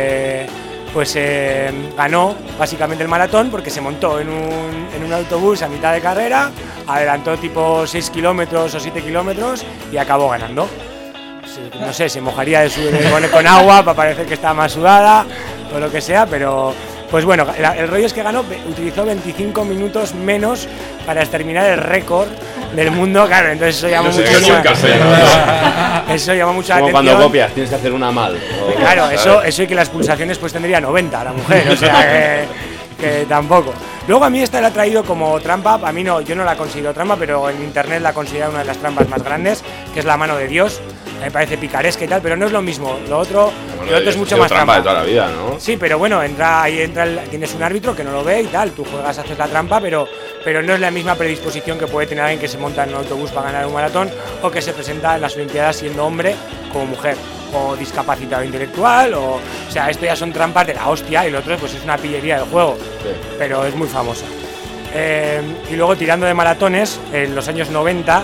ganó básicamente el maratón porque se montó en un autobús a mitad de carrera, adelantó tipo 6 kilómetros o 7 kilómetros y acabó ganando. No sé, se mojaría con agua para parecer que estaba más sudada o lo que sea, pero pues bueno, el rollo es que utilizó 25 minutos menos para exterminar el récord del mundo, claro, entonces eso llama mucho la atención. Como cuando copias, tienes que hacer una mal. Claro, eso y que las pulsaciones pues tendría 90 la mujer, o sea que tampoco. Luego a mí esta la ha traído como trampa, a mí no, yo no la considero trampa, pero en internet la considero una de las trampas más grandes, que es la mano de Dios. Me parece picaresca y tal, pero no es lo mismo. Lo otro es mucho más trampa. De toda la vida, ¿no? Sí, pero bueno, tienes un árbitro que no lo ve y tal, tú juegas, haces la trampa, pero no es la misma predisposición que puede tener alguien que se monta en un autobús para ganar un maratón o que se presenta en las Olimpiadas siendo hombre como mujer, o discapacitado intelectual, o sea, esto ya son trampas de la hostia, y lo otro pues es una pillería del juego, sí. Pero es muy famosa. Y luego tirando de maratones, en los años 90,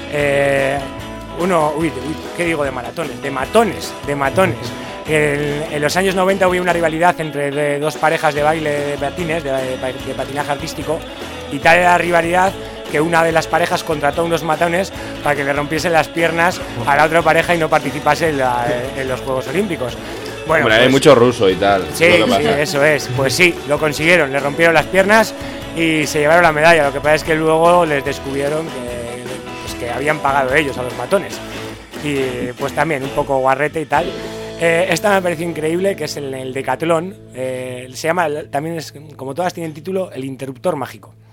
¿qué digo de maratones? De matones. En los años 90 hubo una rivalidad entre dos parejas de baile de patines, de patinaje artístico, y tal era la rivalidad que una de las parejas contrató unos matones para que le rompiesen las piernas a la otra pareja y no participase en los Juegos Olímpicos. Bueno, pues, hay mucho ruso y tal. Sí, eso es. Pues sí, lo consiguieron, le rompieron las piernas y se llevaron la medalla. Lo que pasa es que luego les descubrieron que habían pagado ellos a los matones. Y pues también un poco guarrete y tal. Esta me pareció increíble, que es el decatlón. Se llama, también es, como todas tienen título, el interruptor mágico.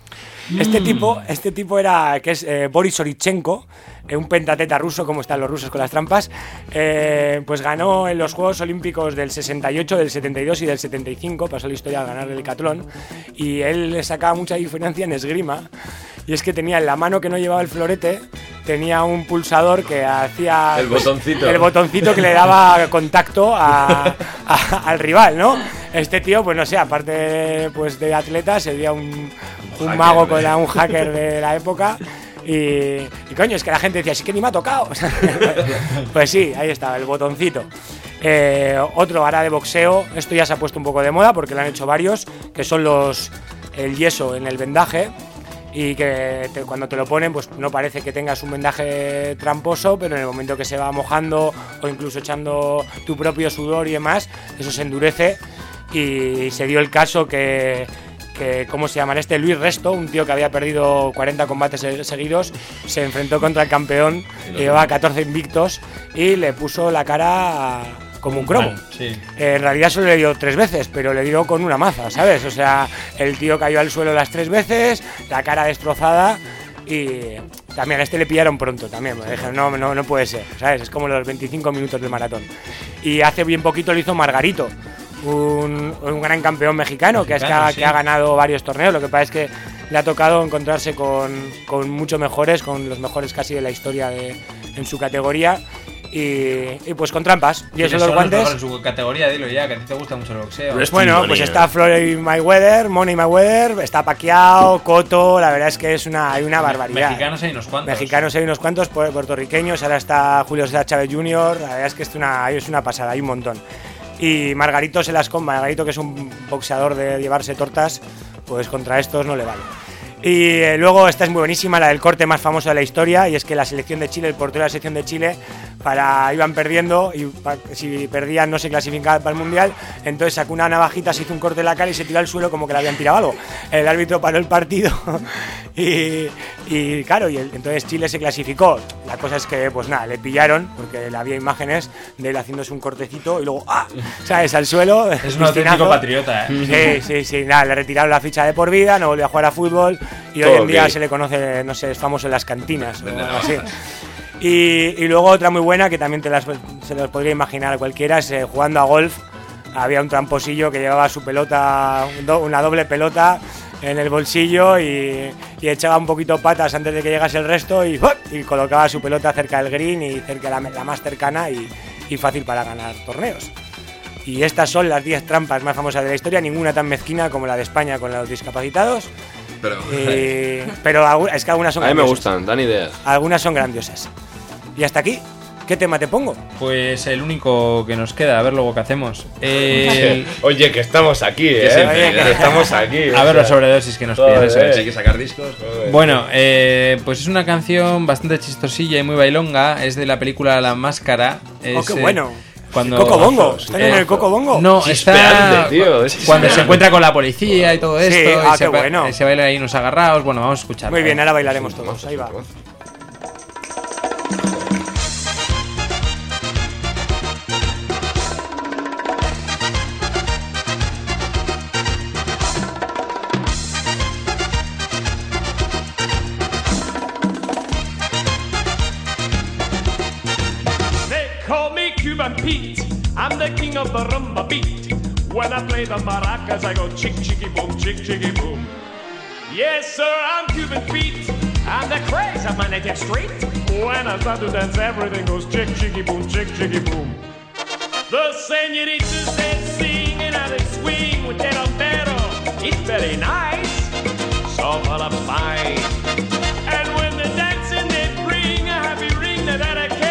Este tipo era, que es Boris Orichenko, un pentateta ruso, como están los rusos con las trampas, pues ganó en los Juegos Olímpicos del 68, del 72 y del 75, pasó la historia al ganar el decatlón, y él le sacaba mucha diferencia en esgrima, y es que tenía en la mano que no llevaba el florete, tenía un pulsador que hacía... El botoncito. El botoncito que le daba contacto al rival, ¿no? Este tío, pues no sé, aparte pues de atleta, sería un mago, un hacker de la época. Y coño, es que la gente decía, sí que ni me ha tocado. Pues sí, ahí estaba, el botoncito. Otro ahora de boxeo, esto ya se ha puesto un poco de moda porque lo han hecho varios, que son el yeso en el vendaje. Y que cuando te lo ponen, pues no parece que tengas un vendaje tramposo, pero en el momento que se va mojando o incluso echando tu propio sudor y demás, eso se endurece. Y se dio el caso que ¿cómo se llama? Luis Resto, un tío que había perdido 40 combates seguidos, se enfrentó contra el campeón, que llevaba 14 invictos, y le puso la cara como un cromo. Sí. En realidad solo le dio 3 veces, pero le dio con una maza, ¿sabes? O sea, el tío cayó al suelo las 3 veces, la cara destrozada, y también a le pillaron pronto también. Me dijeron, no puede ser, ¿sabes? Es como los 25 minutos del maratón. Y hace bien poquito lo hizo Margarito, un gran campeón mexicano que ha ganado varios torneos. Lo que pasa es que le ha tocado encontrarse con mucho mejores, con los mejores casi de la historia en su categoría. Y pues con trampas. Y eso, los guantes. En su categoría, dilo ya, que a ti te gusta mucho el boxeo. Bueno, pues está Floyd Mayweather, está Pacquiao, Cotto. La verdad es que hay una barbaridad. Mexicanos hay unos cuantos. Puertorriqueños. Ahora está Julio César Chávez Jr. La verdad es que es una pasada, hay un montón. Y Margarito se las come. Margarito, que es un boxeador de llevarse tortas, pues contra estos no le vale. Y luego esta es muy buenísima, la del corte más famoso de la historia, y es que la selección de Chile, el portero de la selección de Chile, iban perdiendo y si perdían no se clasificaban para el Mundial, entonces sacó una navajita, se hizo un corte en la cara y se tiró al suelo como que le habían tirado algo. El árbitro paró el partido y claro, entonces Chile se clasificó. La cosa es que pues nada, le pillaron porque había imágenes de él haciéndose un cortecito y luego ¿sabes? Al suelo. Es un auténtico patriota, Sí, nada, le retiraron la ficha de por vida, no volvió a jugar a fútbol. Y hoy en día se le conoce, no sé, es famoso en las cantinas o algo así. Y luego otra muy buena que también se los podría imaginar a cualquiera es jugando a golf. Había un tramposillo que llevaba su pelota, una doble pelota en el bolsillo y echaba un poquito patas antes de que llegase el resto y colocaba su pelota cerca del green y cerca la más cercana y fácil para ganar torneos. Y estas son las 10 trampas más famosas de la historia, ninguna tan mezquina como la de España con los discapacitados. Pero es que algunas son grandiosas. A mí me gustan, dan ideas. Algunas son grandiosas. Y hasta aquí, ¿qué tema te pongo? Pues el único que nos queda, a ver luego qué hacemos. Oye, que estamos aquí, que estamos aquí. A ver los sobredosis que nos piden. Hay que sacar discos. Bueno, pues es una canción bastante chistosilla y muy bailonga. Es de la película La Máscara. ¡Oh, qué bueno! Cuando ¿Coco Bongo? ¿Están en el Coco Bongo? No, está cuando se encuentra con la policía y todo esto. Sí, qué bueno. Se baila ahí unos agarrados. Bueno, vamos a escuchar. Muy bien, ahora bailaremos todos. Ahí va. I'm the king of the rumba beat. When I play the maracas, I go chick, chicky, boom, chick, chicky, boom. Yes, sir, I'm Cuban Pete. I'm the craze of my native street. When I start to dance, everything goes chick, chicky, boom, chick, chicky, boom. The senoritas, they sing and they swing with their pero. It's very nice, so full of spice. And when they're dancing, they bring a happy ring that I can.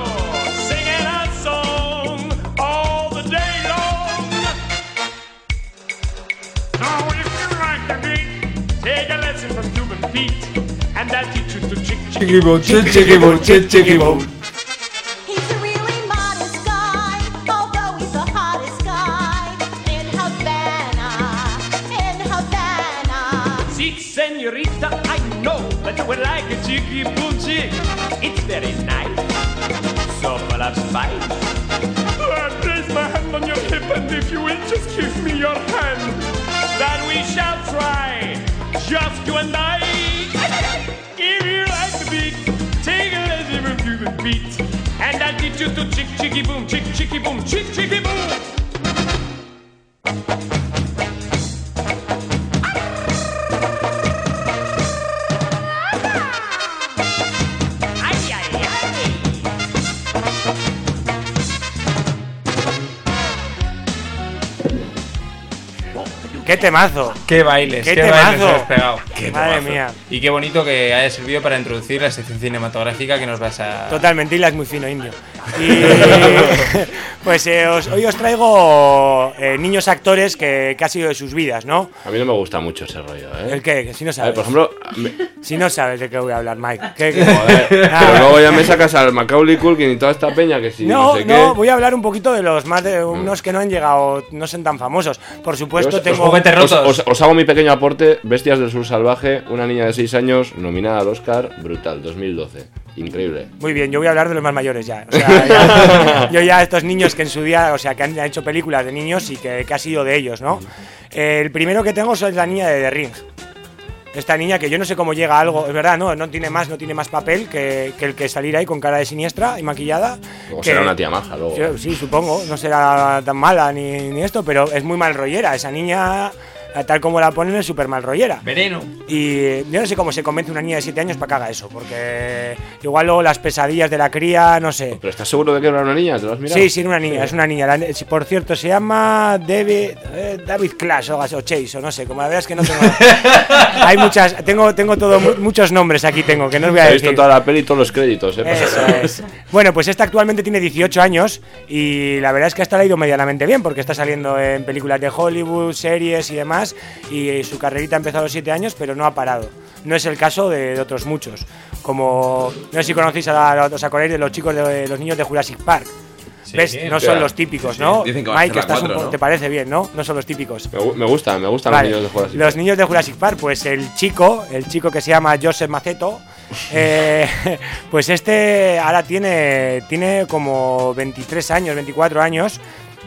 From Cuban Pete, and that teach you to chick, chicky, boom, chick, chicky, boom, chick, chicky, boom. He's a really modest guy, although he's the hottest guy in Havana, See, senorita, I know that you would like a chicky, boom, chick. It's very nice, so full of spice. I place my hand on your hip, and if you will just give me your hand, then we shall try. Just you and I. you to chick chicky boom, chick chicky boom, chick chicky boom. ¡Qué temazo! ¡Qué bailes! ¡Qué ¡Qué bailes temazo! has pegado! Madre mía. Y qué bonito que haya servido para introducir la sección cinematográfica que nos vas a... Totalmente, Isla es muy fino, indio. Y pues hoy os traigo niños actores que ha sido de sus vidas, ¿no? A mí no me gusta mucho ese rollo, ¿eh? ¿El qué? Que si no A sabes. ver, por ejemplo... Si no sabes de qué voy a hablar, Mike. Joder, pero luego ya me sacas al Macaulay Culkin y toda esta peña que si no sé qué... No, voy a hablar un poquito de los más de unos que no han llegado, no son tan famosos. Por supuesto, tengo... Os hago mi pequeño aporte. Bestias del Sur Salvaje, una niña de 6 años nominada al Oscar, brutal, 2012. Increíble. Muy bien, yo voy a hablar de los más mayores ya. O sea, yo ya estos niños que en su día, o sea, que han hecho películas de niños y que ha sido de ellos, ¿no? El primero que tengo es la niña de The Ring. Esta niña que yo no sé cómo llega a algo, es verdad, no tiene más papel que el que salir ahí con cara de siniestra y maquillada. Luego será una tía maja, luego. Sí, supongo, no será tan mala ni esto, pero es muy mal rollera. Esa niña, tal como la ponen, es súper mal rollera. Veneno. Y yo no sé cómo se convence una niña de 7 años para que haga eso, porque igual luego las pesadillas de la cría, no sé. ¿Pero estás seguro de que era una niña? ¿Te lo has mirado? Sí, era una niña, es una niña. Por cierto, se llama David Clash o Chase, o no sé, como la verdad es que no tengo... Hay muchas, tengo muchos nombres aquí, que no os voy a He decir. visto toda la peli y todos los créditos, Eso es. Bueno, pues esta actualmente tiene 18 años y la verdad es que hasta le ha ido medianamente bien porque está saliendo en películas de Hollywood, series y demás, y su carrerita ha empezado a los 7 años, pero no ha parado. No es el caso de otros muchos. Como, no sé si conocéis os acordáis de los chicos de los niños de Jurassic Park. Sí, ¿Ves? No son los típicos, ¿no? Dicen que va a Mike, hacer la 4, ¿no? ¿te parece bien, no? No son los típicos. Me gustan Vale. los niños de Jurassic Park. Los niños de Jurassic Park, pues el chico que se llama Joseph Maceto, pues ahora tiene como 23 años, 24 años.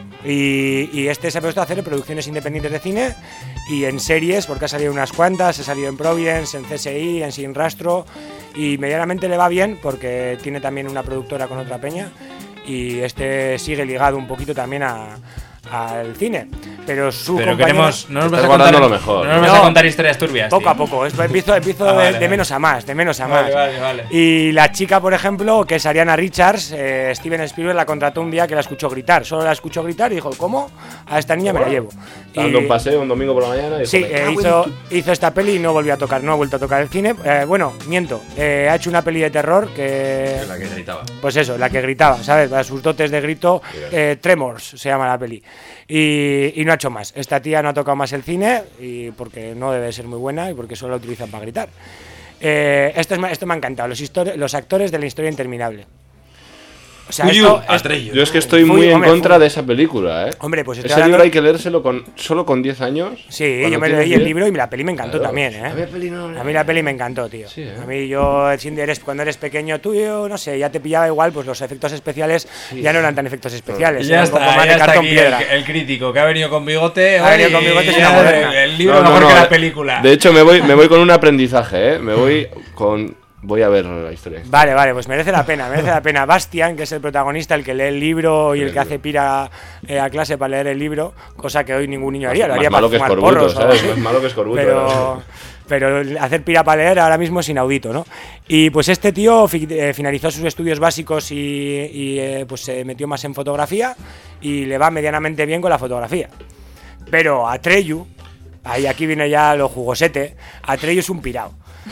Y se ha puesto a hacer producciones independientes de cine y en series, porque ha salido unas cuantas, ha salido en Providence, en CSI, en Sin Rastro, y medianamente le va bien porque tiene también una productora con otra peña y sigue ligado un poquito también al cine. Pero queremos, no nos vas a guardando contar lo mejor. No nos vas a contar historias turbias. Poco tío. a poco, empiezo de menos a más, Vale. Y la chica, por ejemplo, que es Ariana Richards, Steven Spielberg la contrató un día que la escuchó gritar. Solo la escuchó gritar y dijo, ¿cómo? A esta niña me la llevo. Dando un paseo un domingo por la mañana. Sí, hizo esta peli y no ha vuelto a tocar el cine. Bueno, miento, ha hecho una peli de terror que... La que gritaba. Pues eso, la que gritaba, ¿sabes? Para sus dotes de grito, Tremors se llama la peli. Y no ha hecho más. Esta tía no ha tocado más el cine porque no debe ser muy buena y porque solo la utilizan para gritar. Esto me ha encantado, los actores de La historia interminable. O sea, Yo es que estoy muy en contra de esa película, ¿eh? Hombre, pues ese libro hay que leérselo solo con 10 años. Sí, yo me leí el libro y la peli me encantó también, ¿eh? A mí la peli me encantó, tío. Sí, ¿eh? A mí cuando eres pequeño, no sé, ya te pillaba igual, pues los efectos especiales ya no eran tan efectos especiales. Ya era está, un poco más ya de está cartón aquí piedra. el crítico que ha venido con bigote. Ha venido con bigote, es una moderna. El libro mejor que la película. De hecho, me voy con un aprendizaje, ¿eh? Voy a ver la historia. Vale, pues merece la pena. Bastian, que es el protagonista, el que lee el libro y el que hace pira a clase para leer el libro, cosa que hoy ningún niño haría, lo haría para fumar porros. ¿Sabes? Más malo que escorbuto. Pero hacer pira para leer ahora mismo es inaudito, ¿no? Y pues este tío finalizó sus estudios básicos y pues se metió más en fotografía y le va medianamente bien con la fotografía. Pero Atreyu, aquí viene ya lo jugosete, Atreyu es un pirao.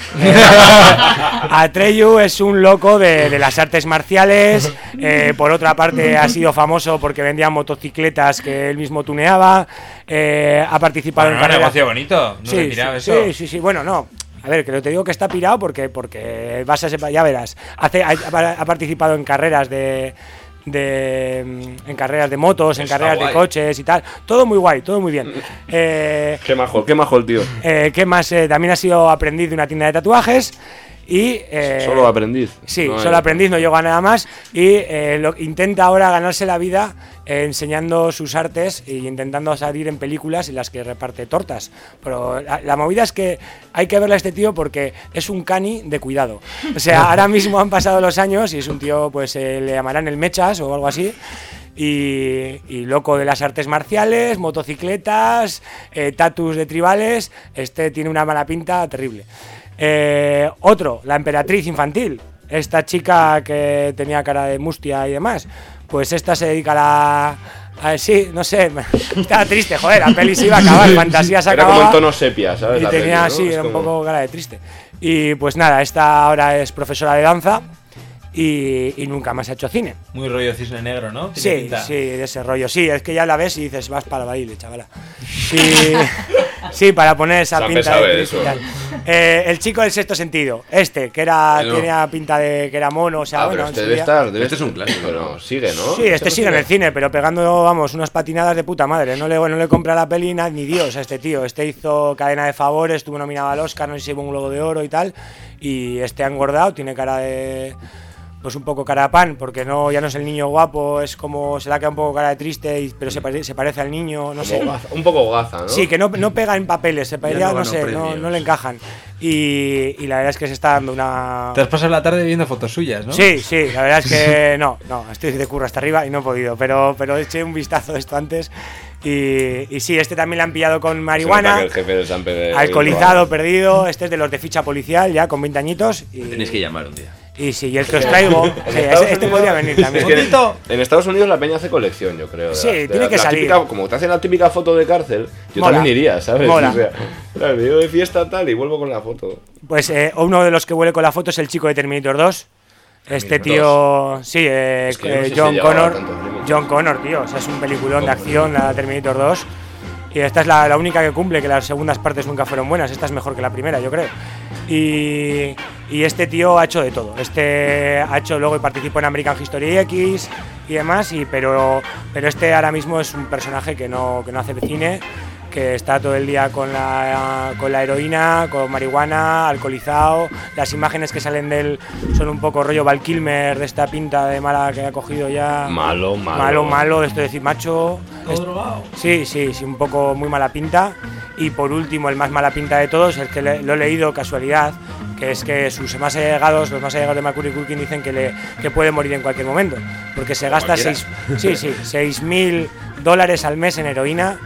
Atreyu es un loco de las artes marciales. Por otra parte ha sido famoso porque vendía motocicletas que él mismo tuneaba. Ha participado en carreras. Un negocio bonito, no sí, pirado sí, eso. Sí, bueno, no. A ver, que te digo que está pirado porque vas a ya verás. Ha participado en carreras en carreras de motos, en carreras de coches y tal. Todo muy guay, todo muy bien. Qué majo el tío. ¿Qué más? También ha sido aprendiz de una tienda de tatuajes. Y, solo aprendiz. Sí, no solo aprendiz, no llegó a nada más. Y intenta ahora ganarse la vida enseñando sus artes e intentando salir en películas en las que reparte tortas. Pero la movida es que hay que verle a este tío porque es un cani de cuidado. O sea, ahora mismo han pasado los años y es un tío, pues le llamarán el Mechas o algo así. Y loco de las artes marciales, motocicletas, tatus de tribales. Este tiene una mala pinta terrible. Otro, la emperatriz infantil. Esta chica que tenía cara de mustia y demás. Pues esta se dedica sí, no sé, estaba triste, joder, la peli se iba a acabar, fantasía se acababa. Era como en tono sepia, ¿sabes? Y tenía, peli, ¿no? sí, era un poco cara de triste. Y pues nada, esta ahora es profesora de danza y nunca más ha hecho cine. Muy rollo cisne negro, ¿no? Sí, sí, de ese rollo. Sí, es que ya la ves y dices, vas para el baile, chavala. Sí, para poner esa Sampe pinta sabe de eso. el chico del sexto sentido, tenía pinta de que era mono, o sea, bueno, pero en su día- Este es un clásico, pero sigue, ¿no? Sí, este sigue en el cine, pero pegando, vamos, unas patinadas de puta madre. No le compra la peli ni Dios a este tío. Este hizo Cadena de Favores, estuvo nominado al Oscar, no sé si llevó un Globo de Oro y tal. Y este ha engordado, tiene cara de... pues un poco cara de pan, porque ya no es el niño guapo, es como se le ha quedado un poco cara de triste, pero se parece al niño, no sé. Un poco gaza, ¿no? Sí, que no pega en papeles, no sé, premios. no le encajan. Y la verdad es que se está dando una... Te has pasado la tarde viendo fotos suyas, ¿no? Sí, la verdad es que no, estoy de curro hasta arriba y no he podido, pero eché un vistazo de esto antes. Y sí, este también le han pillado con marihuana, el jefe del Sampe de alcoholizado, perdido. Este es de los de ficha policial, ya con 20 añitos. Tenéis que llamar un día. Y sí, y el que os traigo, sí, este podría venir también. Es que en Estados Unidos la peña hace colección, yo creo. Sí, tiene que salir. Como te hacen la típica foto de cárcel, yo Mola. también iría, ¿sabes? Mola. O sea, claro, me llevo de fiesta tal y vuelvo con la foto. Pues uno de los que huele con la foto es el chico de Terminator 2. Este tío, sí, Es que no sé si John llegaba Connor. tantos límites. John Connor, tío, o sea, es un peliculón de acción, la Terminator 2. Y esta es la única que cumple, que las segundas partes nunca fueron buenas. Esta es mejor que la primera, yo creo. Y este tío ha hecho de todo. Este ha hecho, luego participó en American History X y demás, pero este ahora mismo es un personaje que no hace cine, que está todo el día con la heroína, con marihuana, alcoholizado. Las imágenes que salen de él son un poco rollo Val Kilmer, de esta pinta de mala que ha cogido ya. Malo, de esto de decir macho. Drogado. Sí, un poco muy mala pinta. Y por último, el más mala pinta de todos, el que lo he leído casualidad, que es que los más allegados de Macaulay Culkin dicen que puede morir en cualquier momento, porque se gasta $6.000 al mes en heroína,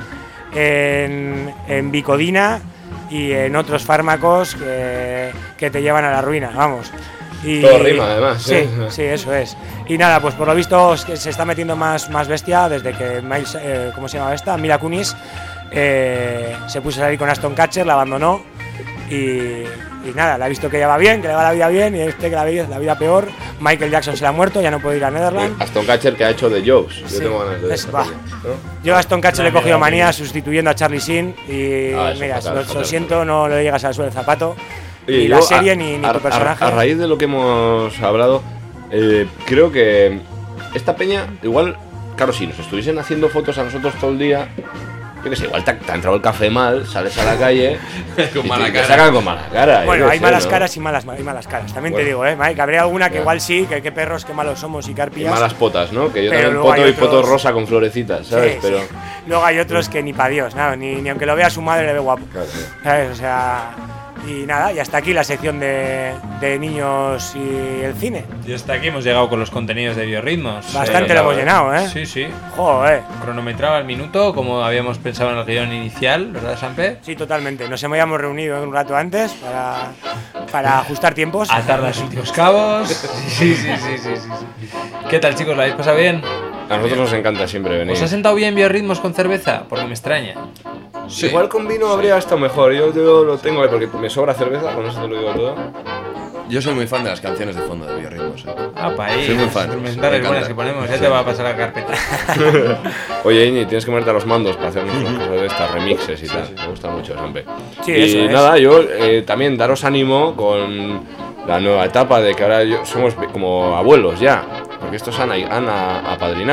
en Vicodina y en otros fármacos que te llevan a la ruina, vamos. Y, todo rima, además. Sí, eso es. Y nada, pues por lo visto se está metiendo más bestia desde que Miles, ¿cómo se llama esta? Mila Kunis se puso a salir con Aston Kutcher, la abandonó y nada, la ha visto que ella va bien, que le va la vida bien, y que la vida peor. Michael Jackson se le ha muerto, ya no puede ir a Netherlands. Aston Kutcher, que ha hecho de Jobs. Yo Sí, tengo ganas de Yo a Aston Kutcher le he cogido manía sustituyendo a Charlie Sheen y mira, lo siento, no le llegas al suelo del zapato. Oye, ni la serie ni tu personaje. A raíz de lo que hemos hablado, creo que esta peña, igual, claro, si nos estuviesen haciendo fotos a nosotros todo el día, yo que sé, igual te ha entrado el café mal, sales a la calle con y mala te cara. sacan con mala cara. Bueno, yo hay sé, malas ¿no? caras y malas caras. También te Bueno. digo, Mike, habría alguna que Ya. igual sí, que qué perros, qué malos somos y Y carpillas. malas potas, ¿no? Que yo Pero también luego hay poto y poto otros- rosa con florecitas, ¿sabes? Sí, Pero sí. Luego hay otros que ni pa' Dios, nada, ni aunque lo vea su madre le ve guapo. claro, sí. ¿Sabes? O sea, y nada, y hasta aquí la sección de niños y el cine. Y hasta aquí hemos llegado con los contenidos de Biorritmos. Bastante lo hemos llenado, ¿eh? Sí, sí. Joder. Cronometrado al minuto, como habíamos pensado en el guión inicial, ¿verdad, Sampe? Sí, totalmente. Nos habíamos reunido un rato antes para ajustar tiempos. Atar los últimos cabos. Sí. ¿Qué tal, chicos? ¿La habéis pasado bien? A nosotros nos encanta siempre venir. ¿Os ha sentado bien Biorritmos con cerveza? Porque me extraña. Sí. Igual con vino habría estado mejor. Yo lo tengo ahí porque me sobra cerveza, con eso te lo digo todo. Yo soy muy fan de las canciones de fondo de Biorritmos. Ah, para ahí. Soy muy fan. Instrumentales Me buenas encanta. que ponemos. Ya Sí. te va a pasar la carpeta. Oye, Iñi, tienes que ponerte a los mandos para hacer nuestras cosas de estas remixes y tal. Me gusta mucho, Sampe. Sí, y eso es. nada, yo también daros ánimo con la nueva etapa de que ahora somos como abuelos ya. Porque estos han apadrinado.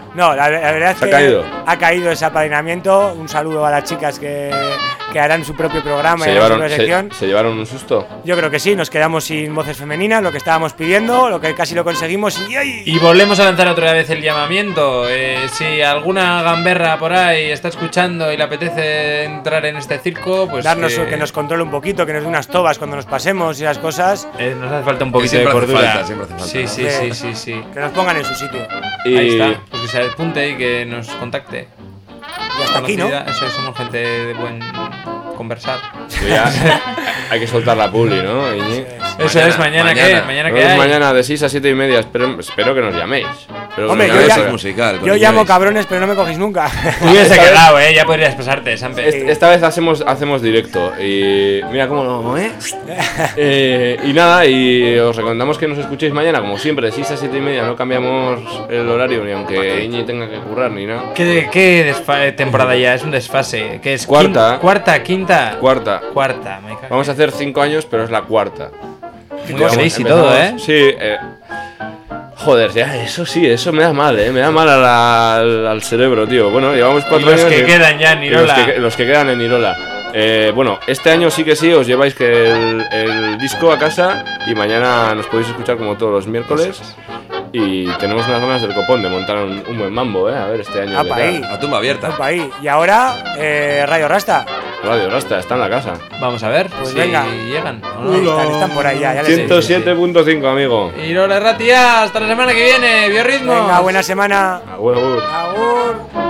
No, la verdad es que ha caído ese apadrinamiento. Un saludo a las chicas que harán su propio programa y su propia sección. ¿Se llevaron un susto? Yo creo que sí, nos quedamos sin voces femeninas, lo que estábamos pidiendo, lo que casi lo conseguimos y volvemos a lanzar otra vez el llamamiento. Si alguna gamberra por ahí está escuchando y le apetece entrar en este circo, pues darnos que nos controle un poquito, que nos dé unas tobas cuando nos pasemos y las cosas. Nos hace falta un poquito de cordura. Siempre hace falta. Sí. Que nos pongan en su sitio. Ahí está, pues que se apunte y que nos contacte. Y hasta aquí, ¿no? Eso, somos gente de buen conversar. Hay que soltar la publi, ¿no? Eso es, mañana ¿qué hay? Mañana de 6 a 7 y media, espero que nos llaméis. Hombre, yo llamo cabrones, pero no me cogéis nunca. Tú hubieses quedado, ya podrías pasarte, Sampe. Esta vez hacemos directo y mira cómo no, y nada, y os recomendamos que nos escuchéis mañana, como siempre, de 6 a 7 y media, no cambiamos el horario, ni aunque Iñi tenga que currar, ni nada. ¿Qué temporada ya? Es un desfase. ¿Qué es? Cuarta. ¿Quinta? Cuarta. Vamos a hacer 5 años, pero es la cuarta. Muy crazy todo, Sí, joder, ya, eso me da mal, me da mal al cerebro, tío. Bueno, llevamos 4 años. Los que quedan ya en Irola. Los que quedan en Irola. Bueno, este año sí que sí, os lleváis que el disco a casa y mañana nos podéis escuchar como todos los miércoles. Y tenemos unas ganas del copón de montar un buen mambo, a ver este año. A tumba abierta. Ahí. Y ahora, Radio Rasta. Radio Rasta, está en la casa. Vamos a ver pues si venga. Llegan. Están por ahí ya. 107.5, amigo. Irola Ratia, hasta la semana que viene. Biorritmo. Venga, buena semana. Agur. Agur.